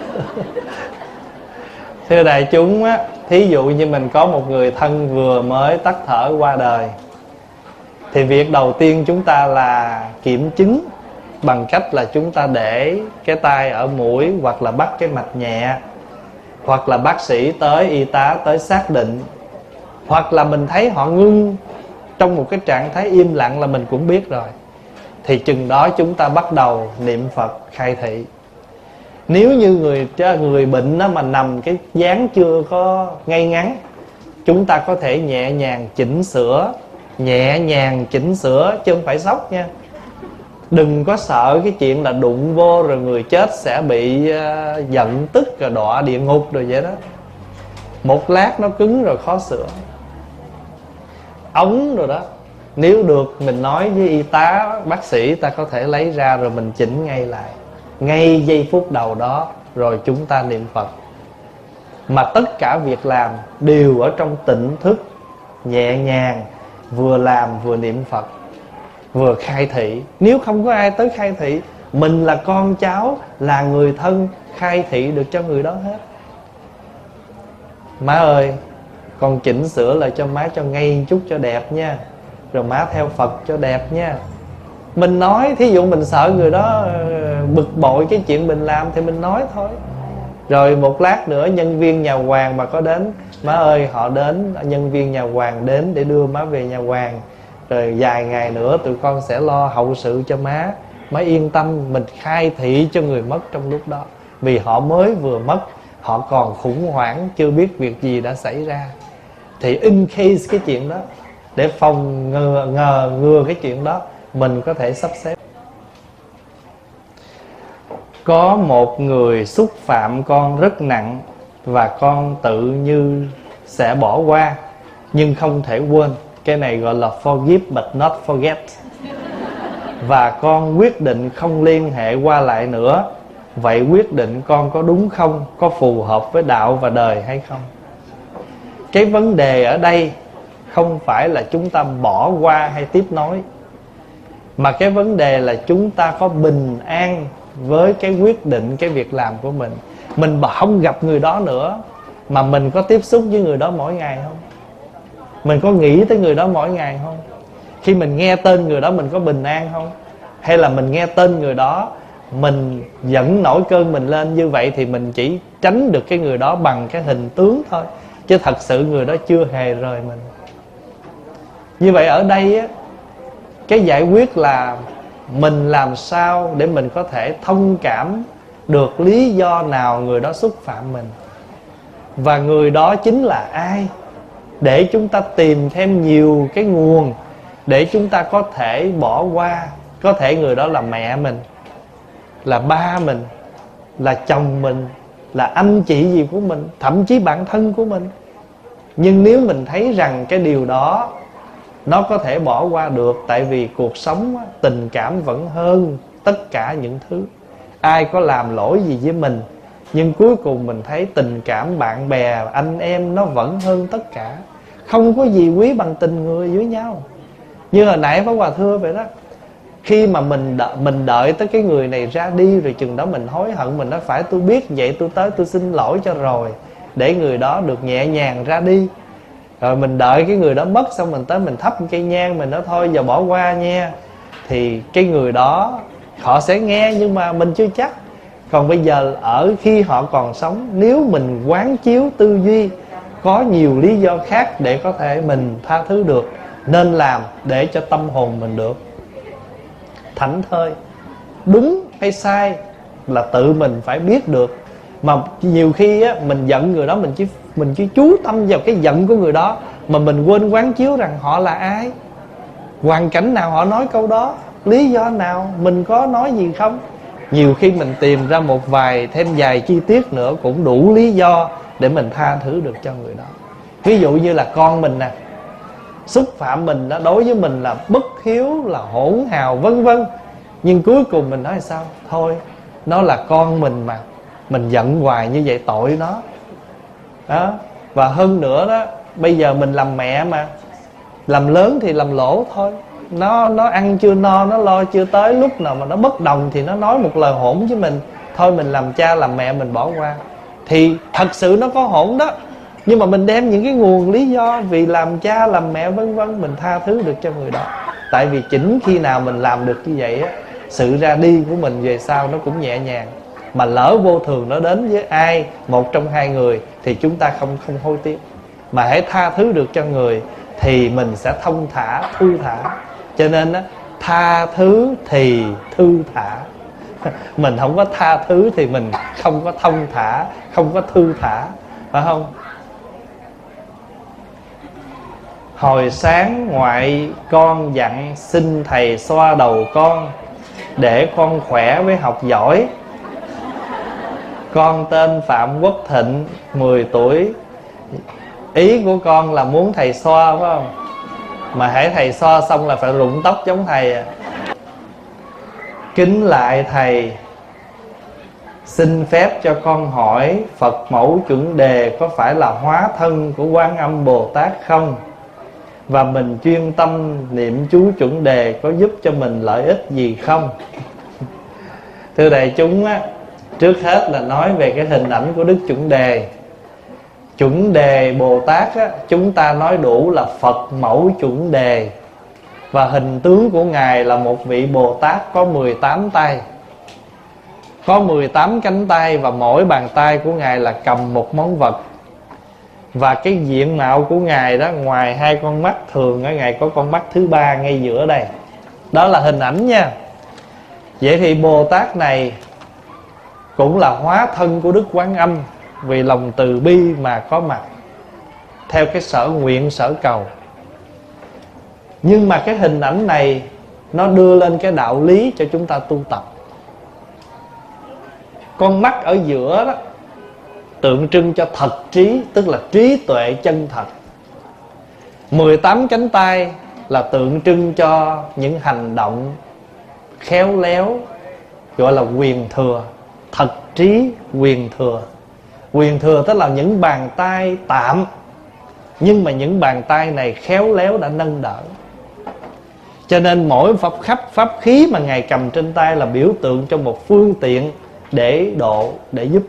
Thưa đại chúng á, thí dụ như mình có một người thân vừa mới tắt thở qua đời, thì việc đầu tiên chúng ta là kiểm chứng bằng cách là chúng ta để cái tay ở mũi, hoặc là bắt cái mạch nhẹ, hoặc là bác sĩ tới, y tá tới xác định, hoặc là mình thấy họ ngưng trong một cái trạng thái im lặng là mình cũng biết rồi. Thì chừng đó chúng ta bắt đầu niệm Phật khai thị. Nếu như người người bệnh đó mà nằm cái dáng chưa có ngay ngắn, chúng ta có thể nhẹ nhàng chỉnh sửa, nhẹ nhàng chỉnh sửa chứ không phải sốc nha. Đừng có sợ cái chuyện là đụng vô rồi người chết sẽ bị uh, giận tức rồi đọa địa ngục rồi vậy đó. Một lát nó cứng rồi khó sửa. Ống rồi đó, nếu được mình nói với y tá, bác sĩ, ta có thể lấy ra rồi mình chỉnh ngay lại, ngay giây phút đầu đó, rồi chúng ta niệm Phật. Mà tất cả việc làm đều ở trong tỉnh thức, nhẹ nhàng, vừa làm vừa niệm Phật, vừa khai thị. Nếu không có ai tới khai thị, mình là con cháu, là người thân, khai thị được cho người đó hết. Má ơi, con chỉnh sửa lại cho má cho ngay chút cho đẹp nha, rồi má theo Phật cho đẹp nha. Mình nói, thí dụ mình sợ người đó bực bội cái chuyện mình làm thì mình nói thôi. Rồi một lát nữa nhân viên nhà hoàng mà có đến, má ơi họ đến, nhân viên nhà hoàng đến để đưa má về nhà hoàng, rồi vài ngày nữa tụi con sẽ lo hậu sự cho má, má yên tâm. Mình khai thị cho người mất trong lúc đó, vì họ mới vừa mất, họ còn khủng hoảng, chưa biết việc gì đã xảy ra. Thì in case cái chuyện đó, để phòng ngừa, ngờ ngừa cái chuyện đó, mình có thể sắp xếp. Có một người xúc phạm con rất nặng, và con tự như sẽ bỏ qua, nhưng không thể quên. Cái này gọi là forgive but not forget. Và con quyết định không liên hệ qua lại nữa. Vậy quyết định con có đúng không? Có phù hợp với đạo và đời hay không? Cái vấn đề ở đây không phải là chúng ta bỏ qua hay tiếp nối, mà cái vấn đề là chúng ta có bình an với cái quyết định, cái việc làm của mình. Mình không gặp người đó nữa, mà mình có tiếp xúc với người đó mỗi ngày không? Mình có nghĩ tới người đó mỗi ngày không? Khi mình nghe tên người đó mình có bình an không? Hay là mình nghe tên người đó mình giận nổi cơn mình lên như vậy thì mình chỉ tránh được cái người đó bằng cái hình tướng thôi, chứ thật sự người đó chưa hề rời mình. Như vậy ở đây á, cái giải quyết là mình làm sao để mình có thể thông cảm được lý do nào người đó xúc phạm mình, và người đó chính là ai, để chúng ta tìm thêm nhiều cái nguồn để chúng ta có thể bỏ qua. Có thể người đó là mẹ mình, là ba mình, là chồng mình, là anh chị gì của mình, thậm chí bạn thân của mình. Nhưng nếu mình thấy rằng cái điều đó nó có thể bỏ qua được, tại vì cuộc sống á, tình cảm vẫn hơn tất cả những thứ. Ai có làm lỗi gì với mình, nhưng cuối cùng mình thấy tình cảm bạn bè, anh em nó vẫn hơn tất cả. Không có gì quý bằng tình người với nhau. Như hồi nãy Pháp Hòa thưa vậy đó, khi mà mình đợi, mình đợi tới cái người này ra đi, rồi chừng đó mình hối hận, mình nói phải tôi biết vậy tôi tới tôi xin lỗi cho rồi, để người đó được nhẹ nhàng ra đi. Rồi mình đợi cái người đó mất, xong mình tới mình thắp một cây nhang, mình nói thôi giờ bỏ qua nha, thì cái người đó họ sẽ nghe, nhưng mà mình chưa chắc. Còn bây giờ ở khi họ còn sống, nếu mình quán chiếu tư duy, có nhiều lý do khác để có thể mình tha thứ được, nên làm để cho tâm hồn mình được thảnh thơi. Đúng hay sai là tự mình phải biết được. Mà nhiều khi á, mình giận người đó, mình chỉ mình chỉ chú tâm vào cái giận của người đó, mà mình quên quán chiếu rằng họ là ai, hoàn cảnh nào họ nói câu đó, lý do nào, mình có nói gì không. Nhiều khi mình tìm ra một vài thêm vài chi tiết nữa cũng đủ lý do để mình tha thứ được cho người đó. Ví dụ như là con mình nè, xúc phạm mình đó, đối với mình là bất hiếu, là hỗn hào vân vân, nhưng cuối cùng mình nói sao? Thôi, nó là con mình mà, mình giận hoài như vậy tội nó đó. Và hơn nữa đó, bây giờ mình làm mẹ mà, làm lớn thì làm lỗ thôi. Nó nó ăn chưa no, nó lo chưa tới, lúc nào mà nó bất đồng thì nó nói một lời hỗn với mình. Thôi mình làm cha làm mẹ mình bỏ qua. Thì thật sự nó có hỗn đó, nhưng mà mình đem những cái nguồn lý do vì làm cha làm mẹ vân vân, mình tha thứ được cho người đó. Tại vì chính khi nào mình làm được như vậy á, sự ra đi của mình về sau nó cũng nhẹ nhàng. Mà lỡ vô thường nó đến với ai, một trong hai người, thì chúng ta không không hối tiếc. Mà hãy tha thứ được cho người thì mình sẽ thông thả, thư thả. Cho nên á, tha thứ thì thư thả. Mình không có tha thứ thì mình không có thông thả, không có thư thả, phải không? Hồi sáng ngoại con dặn xin thầy xoa đầu con, để con khỏe với học giỏi. Con tên Phạm Quốc Thịnh, mười tuổi. Ý của con là muốn thầy xoa phải không? Mà hãy thầy xoa xong là phải rụng tóc giống thầy à. Kính lại thầy, xin phép cho con hỏi, Phật mẫu chuẩn đề có phải là hóa thân của Quan Âm Bồ Tát không? Và mình chuyên tâm niệm chú chuẩn đề có giúp cho mình lợi ích gì không? Thưa đại chúng á, trước hết là nói về cái hình ảnh của Đức Chuẩn Đề. Chuẩn Đề Bồ Tát á, chúng ta nói đủ là Phật mẫu chuẩn đề. Và hình tướng của Ngài là một vị Bồ Tát có mười tám tay, có mười tám cánh tay, và mỗi bàn tay của Ngài là cầm một món vật. Và cái diện mạo của Ngài đó, ngoài hai con mắt thường á, Ngài có con mắt thứ ba ngay giữa đây. Đó là hình ảnh nha. Vậy thì Bồ Tát này cũng là hóa thân của Đức Quán Âm, vì lòng từ bi mà có mặt theo cái sở nguyện sở cầu. Nhưng mà cái hình ảnh này nó đưa lên cái đạo lý cho chúng ta tu tập. Con mắt ở giữa đó tượng trưng cho thật trí, tức là trí tuệ chân thật. mười tám cánh tay là tượng trưng cho những hành động khéo léo, gọi là quyền thừa. Thật trí quyền thừa. Quyền thừa tức là những bàn tay tạm, nhưng mà những bàn tay này khéo léo đã nâng đỡ. Cho nên mỗi pháp khắp pháp khí mà Ngài cầm trên tay là biểu tượng cho một phương tiện để độ, để giúp.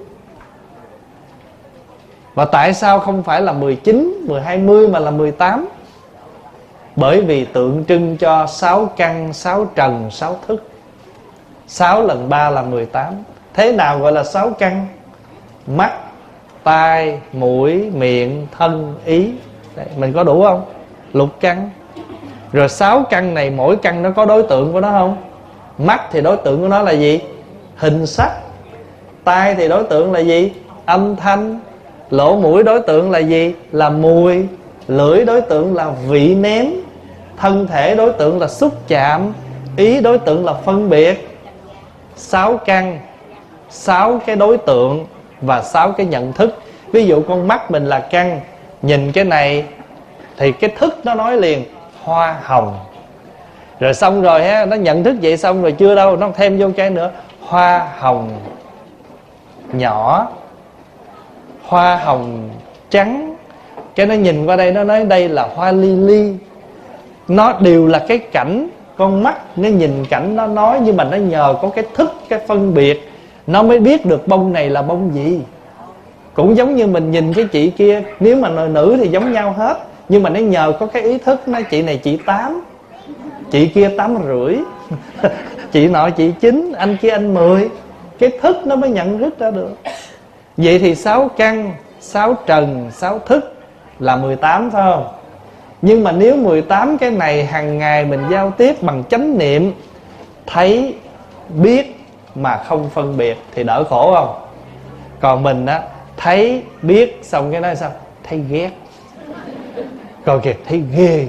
Và tại sao không phải là mười chín, mười hai mươi mà là mười tám? Bởi vì tượng trưng cho sáu căn, sáu trần, sáu thức. Sáu lần ba là mười tám. Thế nào gọi là sáu căn? Mắt, tai, mũi, miệng, thân, ý. Đấy, mình có đủ không? Lục căn. Rồi sáu căn này mỗi căn nó có đối tượng của nó không? Mắt thì đối tượng của nó là gì? Hình sắc. Tai thì đối tượng là gì? Âm thanh. Lỗ mũi đối tượng là gì? Là mùi. Lưỡi đối tượng là vị nếm. Thân thể đối tượng là xúc chạm. Ý đối tượng là phân biệt. Sáu căn, sáu cái đối tượng và sáu cái nhận thức. Ví dụ con mắt mình là căn, nhìn cái này thì cái thức nó nói liền hoa hồng. Rồi xong rồi ha, nó nhận thức vậy xong rồi chưa đâu, nó thêm vô cái nữa, hoa hồng nhỏ, hoa hồng trắng. Cái nó nhìn qua đây nó nói đây là hoa lily. Nó đều là cái cảnh. Con mắt nó nhìn cảnh nó nói, nhưng mà nó nhờ có cái thức, cái phân biệt, nó mới biết được bông này là bông gì. Cũng giống như mình nhìn cái chị kia, nếu mà nữ thì giống nhau hết, nhưng mà nó nhờ có cái ý thức. Nó chị này chị tám, chị kia tám rưỡi, chị nọ chị chín, anh kia anh mười. Cái thức nó mới nhận thức ra được. Vậy thì sáu căn, sáu trần, sáu thức là mười tám phải không? Nhưng mà nếu mười tám cái này hàng ngày mình giao tiếp bằng chánh niệm, thấy, biết mà không phân biệt thì đỡ khổ không? Còn mình á, thấy, biết xong cái nói sao? Thấy ghét. Coi kìa, thấy ghê.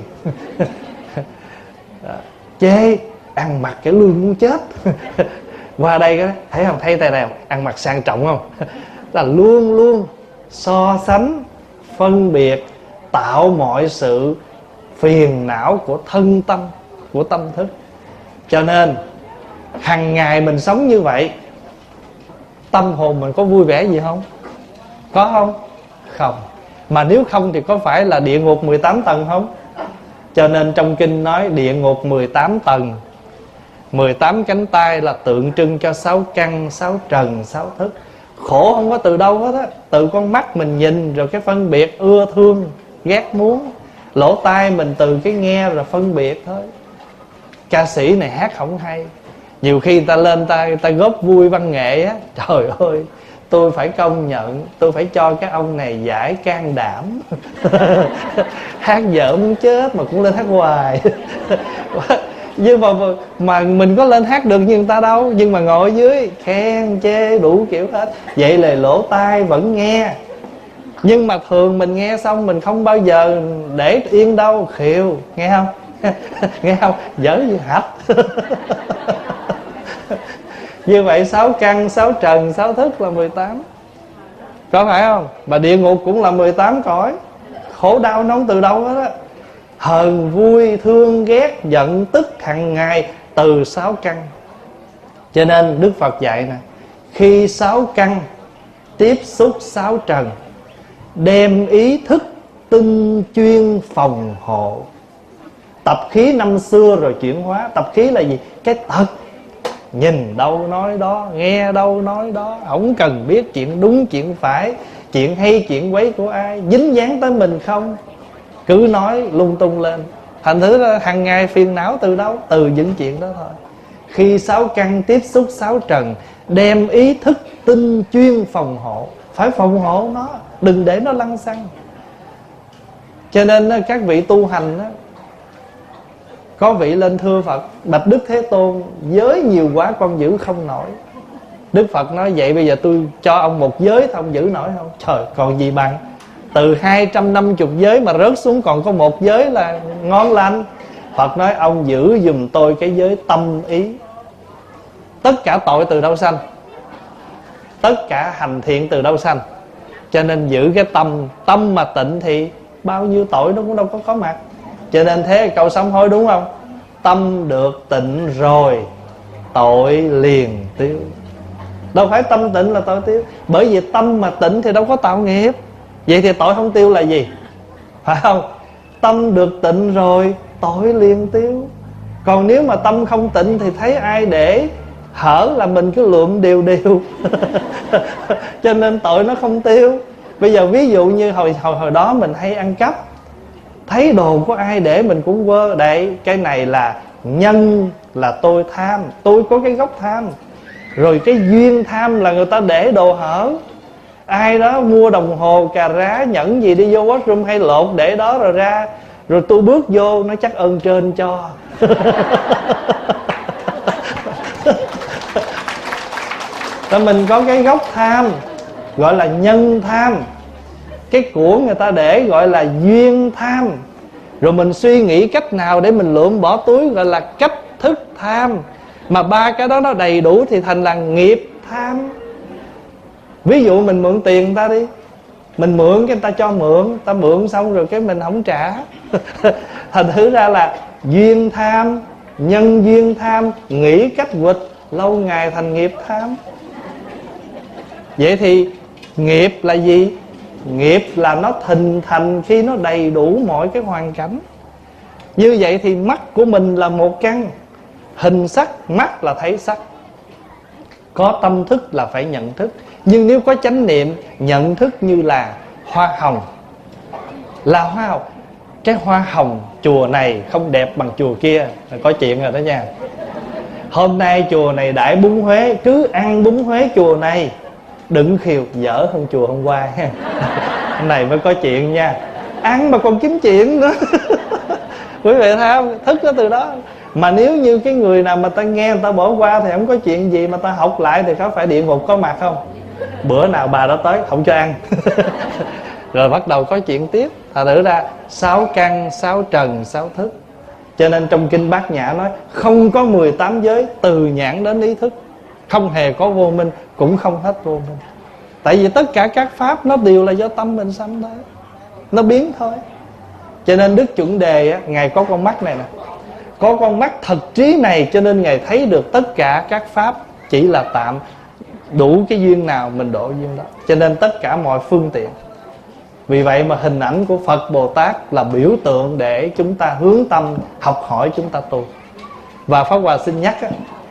Chê, ăn mặc cái lương muốn chết. Qua đây cái thấy không? Thấy tay nào ăn mặc sang trọng không? Là luôn luôn so sánh, phân biệt, tạo mọi sự phiền não của thân tâm, của tâm thức. Cho nên hằng ngày mình sống như vậy, tâm hồn mình có vui vẻ gì không? Có không? Không. Mà nếu không thì có phải là địa ngục mười tám tầng không? Cho nên trong kinh nói địa ngục mười tám tầng. Mười tám cánh tay là tượng trưng cho sáu căn, sáu trần, sáu thức. Khổ không có từ đâu hết á. Từ con mắt mình nhìn rồi cái phân biệt, ưa thương, ghét muốn. Lỗ tai mình từ cái nghe rồi phân biệt thôi. Ca sĩ này hát không hay, nhiều khi người ta lên ta, người ta góp vui văn nghệ á, trời ơi, tôi phải công nhận, tôi phải cho cái ông này giải can đảm. Hát dở muốn chết mà cũng lên hát hoài. Nhưng mà, mà mình có lên hát được như người ta đâu. Nhưng mà ngồi ở dưới khen chê đủ kiểu hết. Vậy là lỗ tai vẫn nghe. Nhưng mà thường mình nghe xong mình không bao giờ để yên đâu, khều, nghe không? Nghe không? Dở như hạch. Như vậy sáu căn, sáu trần, sáu thức là mười tám. Có phải không? Mà địa ngục cũng là mười tám cõi. Khổ đau nó không từ đâu hết á. Hờn vui, thương ghét, giận tức hàng ngày từ sáu căn. Cho nên Đức Phật dạy nè, khi sáu căn tiếp xúc sáu trần, đem ý thức tinh chuyên phòng hộ. Tập khí năm xưa rồi chuyển hóa. Tập khí là gì? Cái tật. Nhìn đâu nói đó, nghe đâu nói đó, không cần biết chuyện đúng chuyện phải, chuyện hay chuyện quấy của ai, dính dáng tới mình không, cứ nói lung tung lên. Thành thử là hàng ngày phiền não từ đâu? Từ những chuyện đó thôi. Khi sáu căn tiếp xúc sáu trần, đem ý thức tinh chuyên phòng hộ. Phải phòng hộ nó, đừng để nó lăng xăng. Cho nên các vị tu hành đó, có vị lên thưa Phật: bạch Đức Thế Tôn, giới nhiều quá con giữ không nổi. Đức Phật nói: vậy bây giờ tôi cho ông một giới thôi, ông giữ nổi không? Trời, còn gì bằng. Từ hai trăm năm mươi giới mà rớt xuống còn có một giới là ngon lành. Phật nói: ông giữ giùm tôi cái giới tâm ý. Tất cả tội từ đâu sanh? Tất cả hành thiện từ đâu sanh? Cho nên giữ cái tâm. Tâm mà tịnh thì bao nhiêu tội nó cũng đâu có có mặt. Cho nên thế câu sám hối đúng không? Tâm được tịnh rồi, tội liền tiêu. Đâu phải tâm tịnh là tội tiêu. Bởi vì tâm mà tịnh thì đâu có tạo nghiệp. Vậy thì tội không tiêu là gì? Phải không? Tâm được tịnh rồi, tội liền tiêu. Còn nếu mà tâm không tịnh thì thấy ai để hở là mình cứ lượm đều đều. Cho nên tội nó không tiêu. Bây giờ ví dụ như hồi, hồi, hồi đó mình hay ăn cắp, thấy đồ của ai để mình cũng quơ. Đây, cái này là Nhân là tôi tham, tôi có cái gốc tham. Rồi cái duyên tham là người ta để đồ hở. Ai đó mua đồng hồ, cà rá, nhẫn gì đi vô washroom hay lột để đó rồi ra, rồi tôi bước vô nó chắc ơn trên cho. Và mình có cái gốc tham gọi là nhân tham. Cái của người ta để gọi là duyên tham. Rồi mình suy nghĩ cách nào để mình lượm bỏ túi gọi là cách thức tham. Mà ba cái đó nó đầy đủ thì thành là nghiệp tham. Ví dụ mình mượn tiền người ta đi, mình mượn cái người ta cho mượn, ta mượn xong rồi cái mình không trả. Thành thử ra là duyên tham, nhân duyên tham, nghĩ cách quịch, lâu ngày thành nghiệp tham. Vậy thì nghiệp là gì? Nghiệp là nó hình thành khi nó đầy đủ mọi cái hoàn cảnh. Như vậy thì mắt của mình là một căn. Hình sắc, mắt là thấy sắc. Có tâm thức là phải nhận thức. Nhưng nếu có chánh niệm, nhận thức như là hoa hồng. Là hoa hồng. Cái hoa hồng chùa này không đẹp bằng chùa kia là có chuyện rồi đó nha. Hôm nay chùa này đãi bún Huế, cứ ăn bún Huế chùa này, đừng khiều dở hơn chùa hôm qua. Hôm này mới có chuyện nha. Ăn mà còn kiếm chuyện nữa. Quý vị thấy không? Thức nó từ đó. Mà nếu như cái người nào mà ta nghe người ta bỏ qua thì không có chuyện gì, mà ta học lại thì có phải địa ngục có mặt không? Bữa nào bà đó tới không cho ăn. Rồi bắt đầu có chuyện tiếp. Thật thử ra sáu căn, sáu trần, sáu thức. Cho nên trong kinh Bát Nhã nói không có mười tám giới từ nhãn đến ý thức. Không hề có vô minh, cũng không hết vô minh. Tại vì tất cả các pháp nó đều là do tâm mình sanh thôi, nó biến thôi. Cho nên Đức Chuẩn Đề á, Ngài có con mắt này nè, có con mắt thật trí này, cho nên Ngài thấy được tất cả các pháp chỉ là tạm, đủ cái duyên nào mình độ duyên đó. Cho nên tất cả mọi phương tiện. Vì vậy mà hình ảnh của Phật Bồ Tát là biểu tượng để chúng ta hướng tâm học hỏi, chúng ta tu. Và Pháp Hòa xin nhắc á,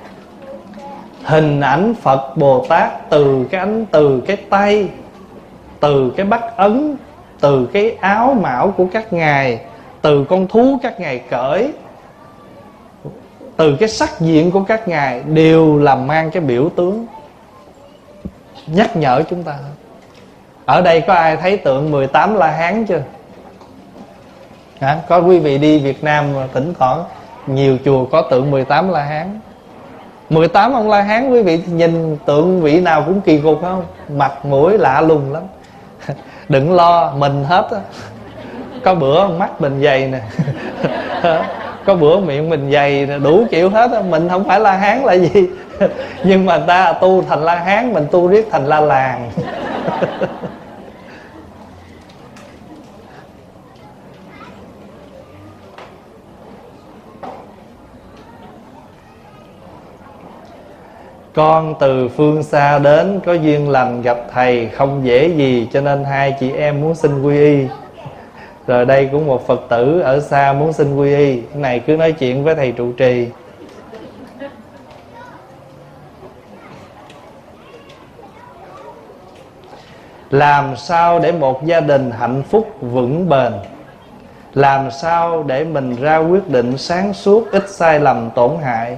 hình ảnh Phật Bồ Tát từ cái ánh, từ cái tay, từ cái bắt ấn, từ cái áo mão của các ngài, từ con thú các ngài cởi, từ cái sắc diện của các ngài, đều là mang cái biểu tướng nhắc nhở chúng ta. Ở đây có ai thấy tượng mười tám La Hán chưa? Hả? Có quý vị đi Việt Nam thỉnh thoảng nhiều chùa có tượng mười tám La Hán. Mười tám ông La Hán, quý vị nhìn tượng vị nào cũng kỳ cục không? Mặt mũi lạ lùng lắm. Đừng lo, mình hết á. Có bữa mắt mình dày nè, có bữa miệng mình dày nè, đủ kiểu hết á. Mình không phải La Hán là gì. Nhưng mà ta tu thành La Hán, mình tu riết thành La Làng. Con từ phương xa đến, có duyên lành gặp thầy không dễ gì, cho nên hai chị em muốn xin quy y. Rồi đây cũng một Phật tử ở xa muốn xin quy y. Cái này cứ nói chuyện với thầy trụ trì. Làm sao để một gia đình hạnh phúc vững bền? Làm sao để mình ra quyết định sáng suốt, ít sai lầm tổn hại?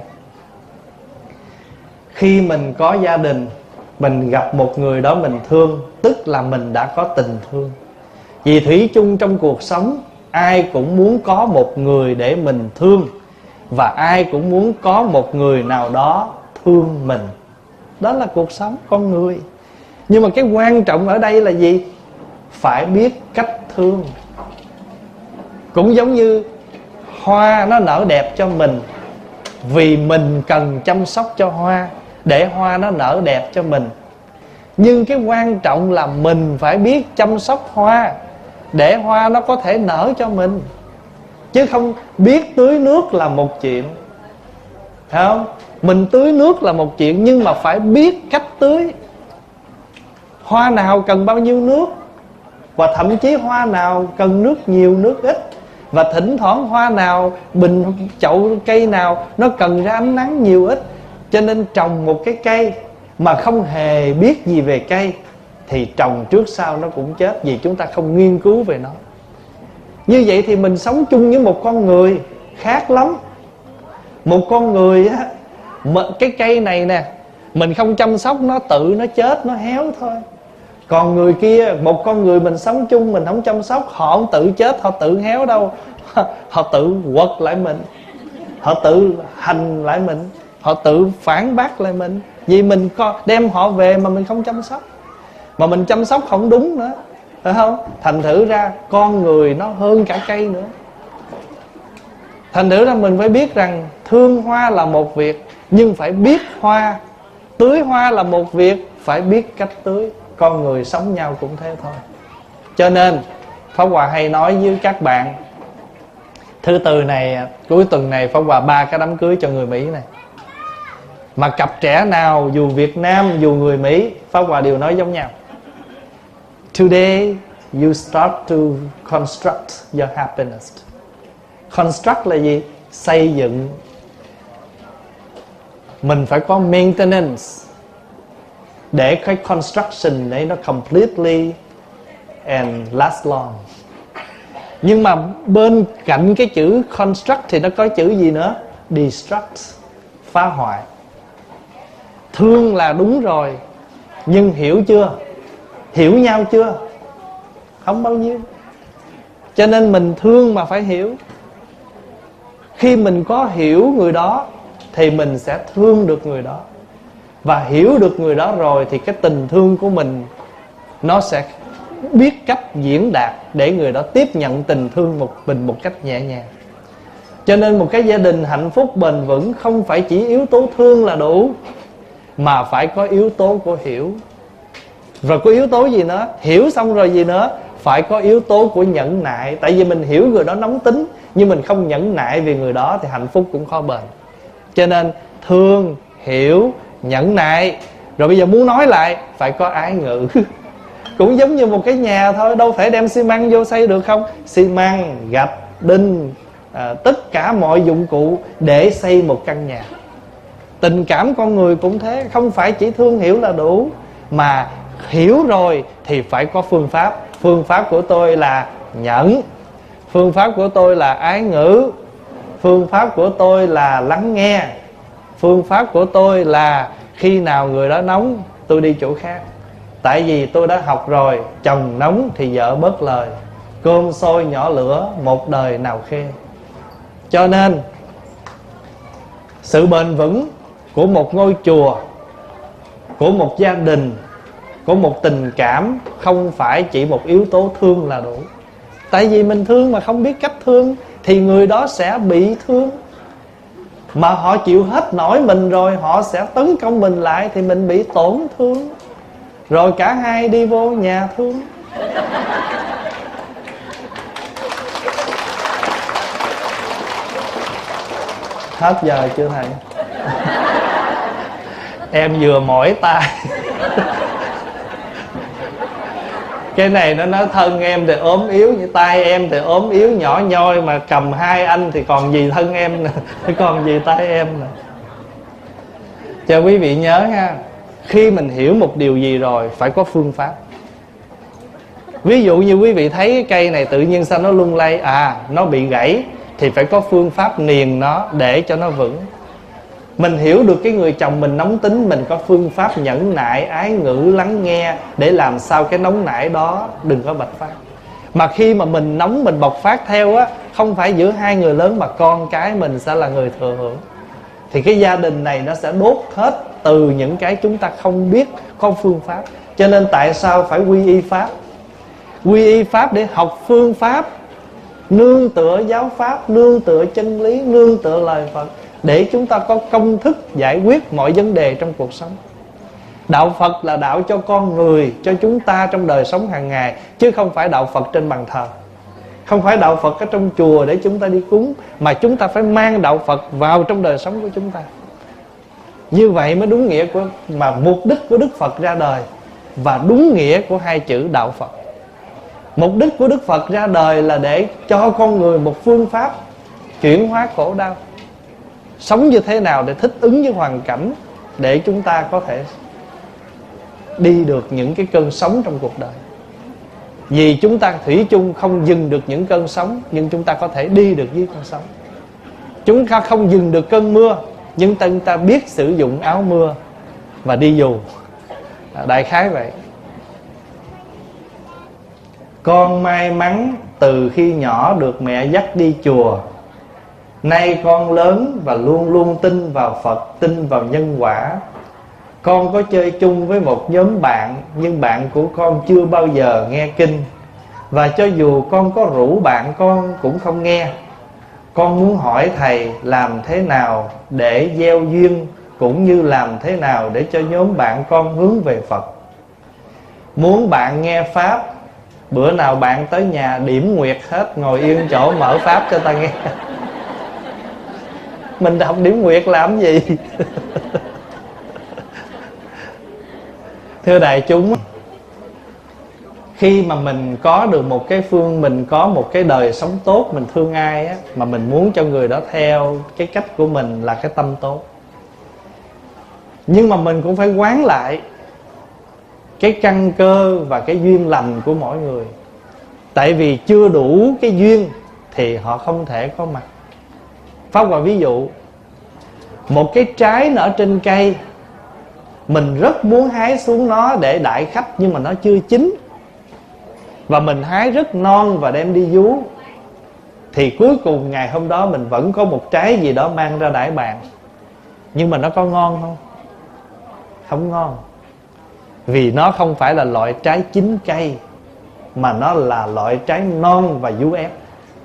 Khi mình có gia đình, mình gặp một người đó mình thương, tức là mình đã có tình thương. Vì thủy chung trong cuộc sống, ai cũng muốn có một người để mình thương, và ai cũng muốn có một người nào đó thương mình. Đó là cuộc sống con người. Nhưng mà cái quan trọng ở đây là gì? Phải biết cách thương. Cũng giống như hoa nó nở đẹp cho mình, vì mình cần chăm sóc cho hoa, để hoa nó nở đẹp cho mình. Nhưng cái quan trọng là mình phải biết chăm sóc hoa, để hoa nó có thể nở cho mình. Chứ không biết tưới nước là một chuyện, phải không? Mình tưới nước là một chuyện, nhưng mà phải biết cách tưới. Hoa nào cần bao nhiêu nước, và thậm chí hoa nào cần nước nhiều nước ít, và thỉnh thoảng hoa nào, bình chậu cây nào nó cần ra ánh nắng nhiều ít. Cho nên trồng một cái cây mà không hề biết gì về cây thì trồng trước sau nó cũng chết, vì chúng ta không nghiên cứu về nó. Như vậy thì mình sống chung với một con người khác lắm. Một con người á, cái cây này nè, mình không chăm sóc nó tự nó chết, nó héo thôi. Còn người kia, một con người mình sống chung, mình không chăm sóc, họ không tự chết, họ tự héo đâu. Họ tự quật lại mình, họ tự hành lại mình, họ tự phản bác lại mình. Vì mình đem họ về mà mình không chăm sóc, mà mình chăm sóc không đúng nữa, phải không? Thành thử ra con người nó hơn cả cây nữa. Thành thử ra mình phải biết rằng thương hoa là một việc, nhưng phải biết hoa. Tưới hoa là một việc, phải biết cách tưới. Con người sống nhau cũng thế thôi. Cho nên Pháp Hòa hay nói với các bạn, thứ tư này, cuối tuần này Pháp Hòa ba cái đám cưới cho người Mỹ này. Mà cặp trẻ nào dù Việt Nam dù người Mỹ, Pháp Hòa đều nói giống nhau. Today you start to construct your happiness. Construct là gì? Xây dựng. Mình phải có maintenance để cái construction đấy nó completely and last long. Nhưng mà bên cạnh cái chữ construct thì nó có chữ gì nữa? Destruct, phá hoại. Thương là đúng rồi, nhưng hiểu chưa? Hiểu nhau chưa? Không bao nhiêu. Cho nên mình thương mà phải hiểu. Khi mình có hiểu người đó thì mình sẽ thương được người đó. Và hiểu được người đó rồi thì cái tình thương của mình nó sẽ biết cách diễn đạt để người đó tiếp nhận tình thương một mình một cách nhẹ nhàng. Cho nên một cái gia đình hạnh phúc bền vững không phải chỉ yếu tố thương là đủ, mà phải có yếu tố của hiểu. Rồi có yếu tố gì nữa? Hiểu xong rồi gì nữa? Phải có yếu tố của nhẫn nại. Tại vì mình hiểu người đó nóng tính, nhưng mình không nhẫn nại vì người đó thì hạnh phúc cũng khó bền. Cho nên thương, hiểu, nhẫn nại. Rồi bây giờ muốn nói lại, phải có ái ngữ. Cũng giống như một cái nhà thôi, đâu thể đem xi măng vô xây được không? Xi măng, gạch, đinh, à, tất cả mọi dụng cụ để xây một căn nhà. Tình cảm con người cũng thế, không phải chỉ thương hiểu là đủ, mà hiểu rồi thì phải có phương pháp. Phương pháp của tôi là nhẫn, phương pháp của tôi là ái ngữ, phương pháp của tôi là lắng nghe, phương pháp của tôi là khi nào người đó nóng tôi đi chỗ khác. Tại vì tôi đã học rồi, chồng nóng thì vợ bớt lời, cơm sôi nhỏ lửa một đời nào khê. Cho nên sự bền vững của một ngôi chùa, của một gia đình, của một tình cảm không phải chỉ một yếu tố thương là đủ. Tại vì mình thương mà không biết cách thương thì người đó sẽ bị thương. Mà họ chịu hết nổi mình rồi, họ sẽ tấn công mình lại thì mình bị tổn thương. Rồi cả hai đi vô nhà thương. Hết giờ chưa thầy? Em vừa mỏi tay. Cái này nó nói thân em thì ốm yếu, như tay em thì ốm yếu nhỏ nhoi, mà cầm hai anh thì còn gì thân em nè, còn gì tay em nè. Cho quý vị nhớ ha, khi mình hiểu một điều gì rồi phải có phương pháp. Ví dụ như quý vị thấy cái cây này tự nhiên sao nó lung lay, à nó bị gãy, thì phải có phương pháp niền nó để cho nó vững. Mình hiểu được cái người chồng mình nóng tính, mình có phương pháp nhẫn nại, ái ngữ, lắng nghe để làm sao cái nóng nảy đó đừng có bộc phát. Mà khi mà mình nóng mình bộc phát theo á, không phải giữa hai người lớn mà con cái mình sẽ là người thừa hưởng. Thì cái gia đình này nó sẽ đốt hết từ những cái chúng ta không biết có phương pháp. Cho nên tại sao phải quy y pháp? Quy y pháp để học phương pháp, nương tựa giáo pháp, nương tựa chân lý, nương tựa lời Phật, để chúng ta có công thức giải quyết mọi vấn đề trong cuộc sống. Đạo Phật là đạo cho con người, cho chúng ta trong đời sống hàng ngày, chứ không phải đạo Phật trên bàn thờ, không phải đạo Phật ở trong chùa để chúng ta đi cúng, mà chúng ta phải mang đạo Phật vào trong đời sống của chúng ta. Như vậy mới đúng nghĩa của, mà mục đích của Đức Phật ra đời, và đúng nghĩa của hai chữ đạo Phật. Mục đích của Đức Phật ra đời là để cho con người một phương pháp chuyển hóa khổ đau, sống như thế nào để thích ứng với hoàn cảnh, để chúng ta có thể đi được những cái cơn sóng trong cuộc đời. Vì chúng ta thủy chung không dừng được những cơn sóng, nhưng chúng ta có thể đi được với cơn sóng. Chúng ta không dừng được cơn mưa, nhưng chúng ta biết sử dụng áo mưa và đi dù. Đại khái vậy. Con may mắn từ khi nhỏ được mẹ dắt đi chùa. Nay con lớn và luôn luôn tin vào Phật, tin vào nhân quả. Con có chơi chung với một nhóm bạn, nhưng bạn của con chưa bao giờ nghe kinh. Và cho dù con có rủ bạn con cũng không nghe. Con muốn hỏi thầy làm thế nào để gieo duyên, cũng như làm thế nào để cho nhóm bạn con hướng về Phật. Muốn bạn nghe Pháp, bữa nào bạn tới nhà điểm nguyệt hết, ngồi yên chỗ mở Pháp cho ta nghe. Mình học điểm nguyệt làm gì? Thưa đại chúng, khi mà mình có được một cái phương, mình có một cái đời sống tốt, mình thương ai á, mà mình muốn cho người đó theo cái cách của mình là cái tâm tốt. Nhưng mà mình cũng phải quán lại cái căn cơ và cái duyên lành của mỗi người. Tại vì chưa đủ cái duyên thì họ không thể có mặt. Pháp Hòa ví dụ, một cái trái nở trên cây, mình rất muốn hái xuống nó để đãi khách, nhưng mà nó chưa chín, và mình hái rất non và đem đi vú, thì cuối cùng ngày hôm đó mình vẫn có một trái gì đó mang ra đãi bạn. Nhưng mà nó có ngon không? Không ngon. Vì nó không phải là loại trái chín cây, mà nó là loại trái non và vú ép.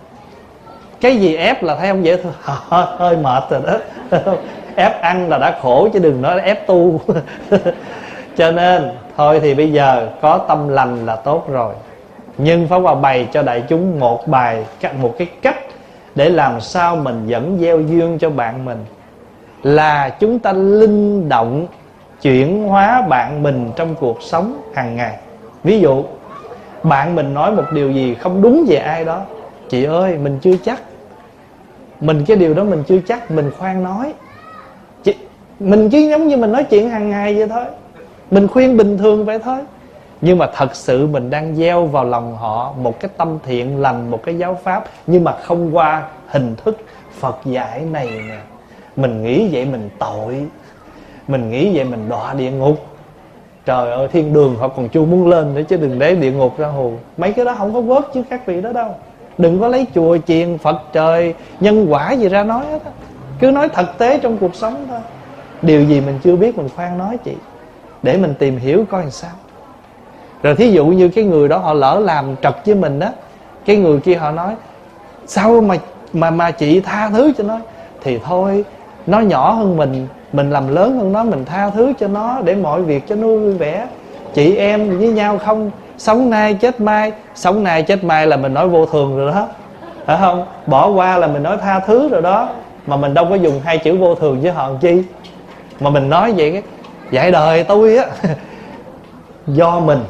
Cái gì ép là thấy không dễ thương, hơi mệt rồi đó. Ép ăn là đã khổ chứ đừng nói ép tu. Cho nên thôi thì bây giờ có tâm lành là tốt rồi. Nhưng Pháp Hòa bày cho đại chúng một bài, một cái cách để làm sao mình vẫn gieo duyên cho bạn mình, là chúng ta linh động chuyển hóa bạn mình trong cuộc sống hàng ngày. Ví dụ bạn mình nói một điều gì không đúng về ai đó, chị ơi mình chưa chắc, mình cái điều đó mình chưa chắc, mình khoan nói. Chị, mình chỉ giống như mình nói chuyện hàng ngày vậy thôi, mình khuyên bình thường vậy thôi. Nhưng mà thật sự mình đang gieo vào lòng họ một cái tâm thiện lành, một cái giáo pháp, nhưng mà không qua hình thức Phật dạy này nè. Mình nghĩ vậy mình tội, mình nghĩ vậy mình đọa địa ngục. Trời ơi, thiên đường họ còn chưa muốn lên nữa chứ đừng để địa ngục ra hù. Mấy cái đó không có vớt chứ các vị đó đâu. Đừng có lấy chùa chiền Phật trời nhân quả gì ra nói hết á. Cứ nói thực tế trong cuộc sống thôi. Điều gì mình chưa biết mình khoan nói chị, để mình tìm hiểu coi làm sao. Rồi thí dụ như cái người đó họ lỡ làm trật với mình đó, cái người kia họ nói sao mà mà mà chị tha thứ cho nó. Thì thôi, nó nhỏ hơn mình, mình làm lớn hơn nó, mình tha thứ cho nó để mọi việc cho nó vui vẻ. Chị em với nhau không sống nay chết mai. Sống nay chết mai là mình nói vô thường rồi đó, phải không? Bỏ qua là mình nói tha thứ rồi đó. Mà mình đâu có dùng hai chữ vô thường với họ làm chi. Mà mình nói vậy cái dạy đời tôi á. Do mình,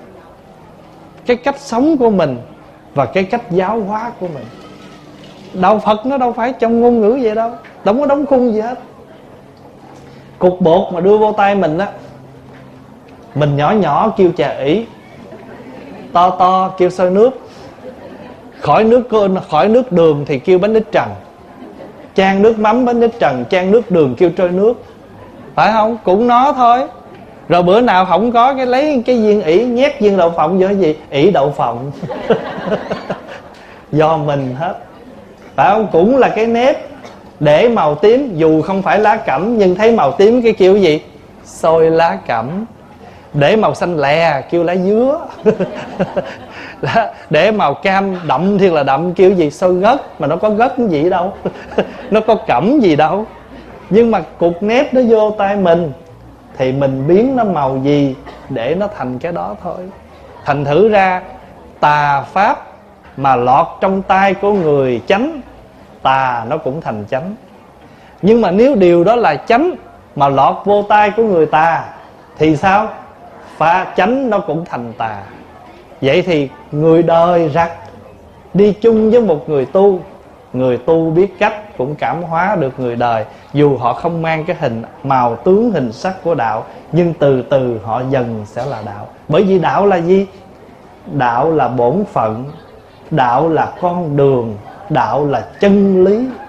cái cách sống của mình và cái cách giáo hóa của mình. Đạo Phật nó đâu phải trong ngôn ngữ vậy đâu, đâu có đóng khung gì hết. Cục bột mà đưa vô tay mình á, mình nhỏ nhỏ kêu trà ỷ, to to kêu sôi nước, khỏi nước khỏi nước đường thì kêu bánh ít trần, chan nước mắm bánh ít trần, chan nước đường kêu trôi nước, phải không? Cũng nó thôi. Rồi bữa nào không có cái lấy cái viên ỷ nhét viên đậu phộng vô cái gì, ỷ đậu phộng. Do mình hết, phải không? Cũng là cái nếp để màu tím, dù không phải lá cẩm, nhưng thấy màu tím cái kêu gì, xôi lá cẩm. Để màu xanh lè kêu lá dứa. Để màu cam đậm thiệt là đậm kêu gì, xôi gất. Mà nó có gất cái gì đâu. Nó có cẩm gì đâu. Nhưng mà cục nếp nó vô tay mình thì mình biến nó màu gì để nó thành cái đó thôi. Thành thử ra tà pháp mà lọt trong tay của người chánh, tà nó cũng thành chánh. Nhưng mà nếu điều đó là chánh mà lọt vô tay của người tà thì sao? Pha chánh nó cũng thành tà. Vậy thì người đời rặt đi chung với một người tu, người tu biết cách cũng cảm hóa được người đời. Dù họ không mang cái hình màu tướng hình sắc của đạo, nhưng từ từ họ dần sẽ là đạo. Bởi vì đạo là gì? Đạo là bổn phận, đạo là con đường, đạo là chân lý.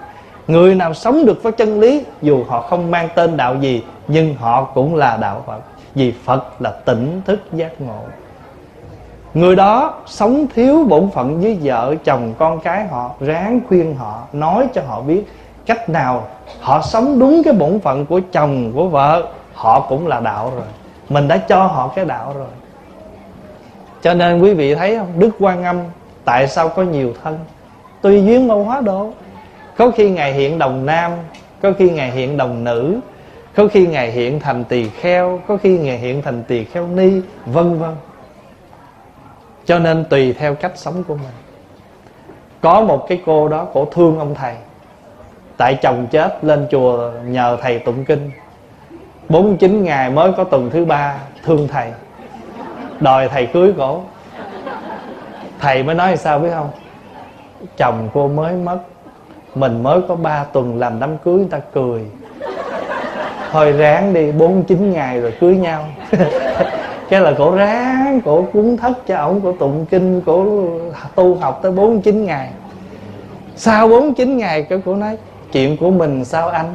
Người nào sống được với chân lý, dù họ không mang tên đạo gì, nhưng họ cũng là đạo Phật. Vì Phật là tỉnh thức giác ngộ. Người đó sống thiếu bổn phận với vợ chồng con cái họ, ráng khuyên họ, nói cho họ biết cách nào họ sống đúng cái bổn phận của chồng của vợ, họ cũng là đạo rồi. Mình đã cho họ cái đạo rồi. Cho nên quý vị thấy không, Đức Quan Âm tại sao có nhiều thân? Tùy duyên mà hóa độ. Có khi Ngài hiện đồng nam, có khi Ngài hiện đồng nữ, có khi Ngài hiện thành tỳ kheo, có khi Ngài hiện thành tỳ kheo ni, vân vân. Cho nên tùy theo cách sống của mình. Có một cái cô đó, cổ thương ông thầy. Tại chồng chết lên chùa nhờ thầy tụng kinh, bốn mươi chín ngày mới có tuần thứ ba, thương thầy, đòi thầy cưới cổ. Thầy mới nói sao biết không? Chồng cô mới mất, mình mới có ba tuần làm đám cưới, người ta cười. Thôi ráng đi, bốn mươi chín ngày rồi cưới nhau. Cái là cổ ráng, cổ cúng thất cho ổng, cổ tụng kinh, cổ tu học tới bốn mươi chín ngày. Sau bốn mươi chín ngày cái cổ nói chuyện của mình sao anh?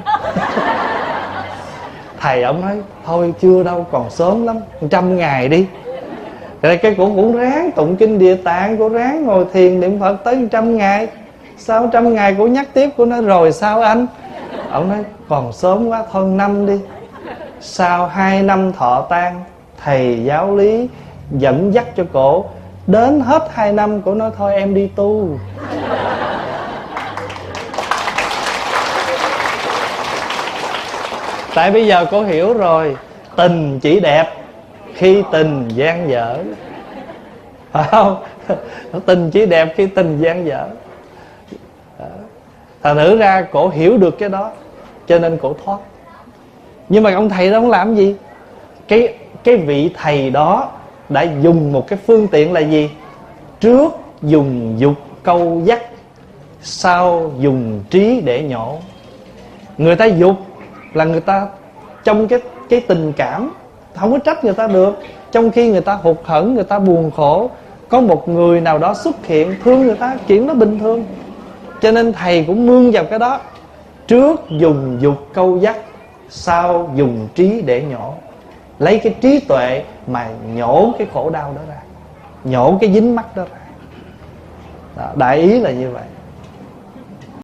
Thầy ổng nói thôi chưa đâu, còn sớm lắm, trăm ngày đi. Rồi cái cổ cũng ráng tụng kinh Địa Tạng, cổ ráng ngồi thiền niệm Phật tới trăm ngày. Sau trăm ngày cổ nhắc tiếp, cổ nói rồi sao anh? Ổng nói còn sớm quá, thôi năm đi. Sau hai năm thọ tang, thầy giáo lý dẫn dắt cho cổ. Đến hết hai năm, cổ nói thôi em đi tu. Tại bây giờ cô hiểu rồi, tình chỉ đẹp khi tình gian dở, phải không? Tình chỉ đẹp khi tình gian dở. Thành thử ra cổ hiểu được cái đó, cho nên cổ thoát. Nhưng mà ông thầy đó không làm gì. Cái, cái vị thầy đó đã dùng một cái phương tiện là gì? Trước dùng dục câu dắt, sau dùng trí để nhổ. Người ta dục là người ta trong cái, cái tình cảm, không có trách người ta được. Trong khi người ta hụt hẫng, người ta buồn khổ, có một người nào đó xuất hiện thương người ta, chuyện đó bình thường. Cho nên thầy cũng mương vào cái đó. Trước dùng dục câu dắt, sau dùng trí để nhổ. Lấy cái trí tuệ mà nhổ cái khổ đau đó ra, nhổ cái dính mắc đó ra. Đó, đại ý là như vậy.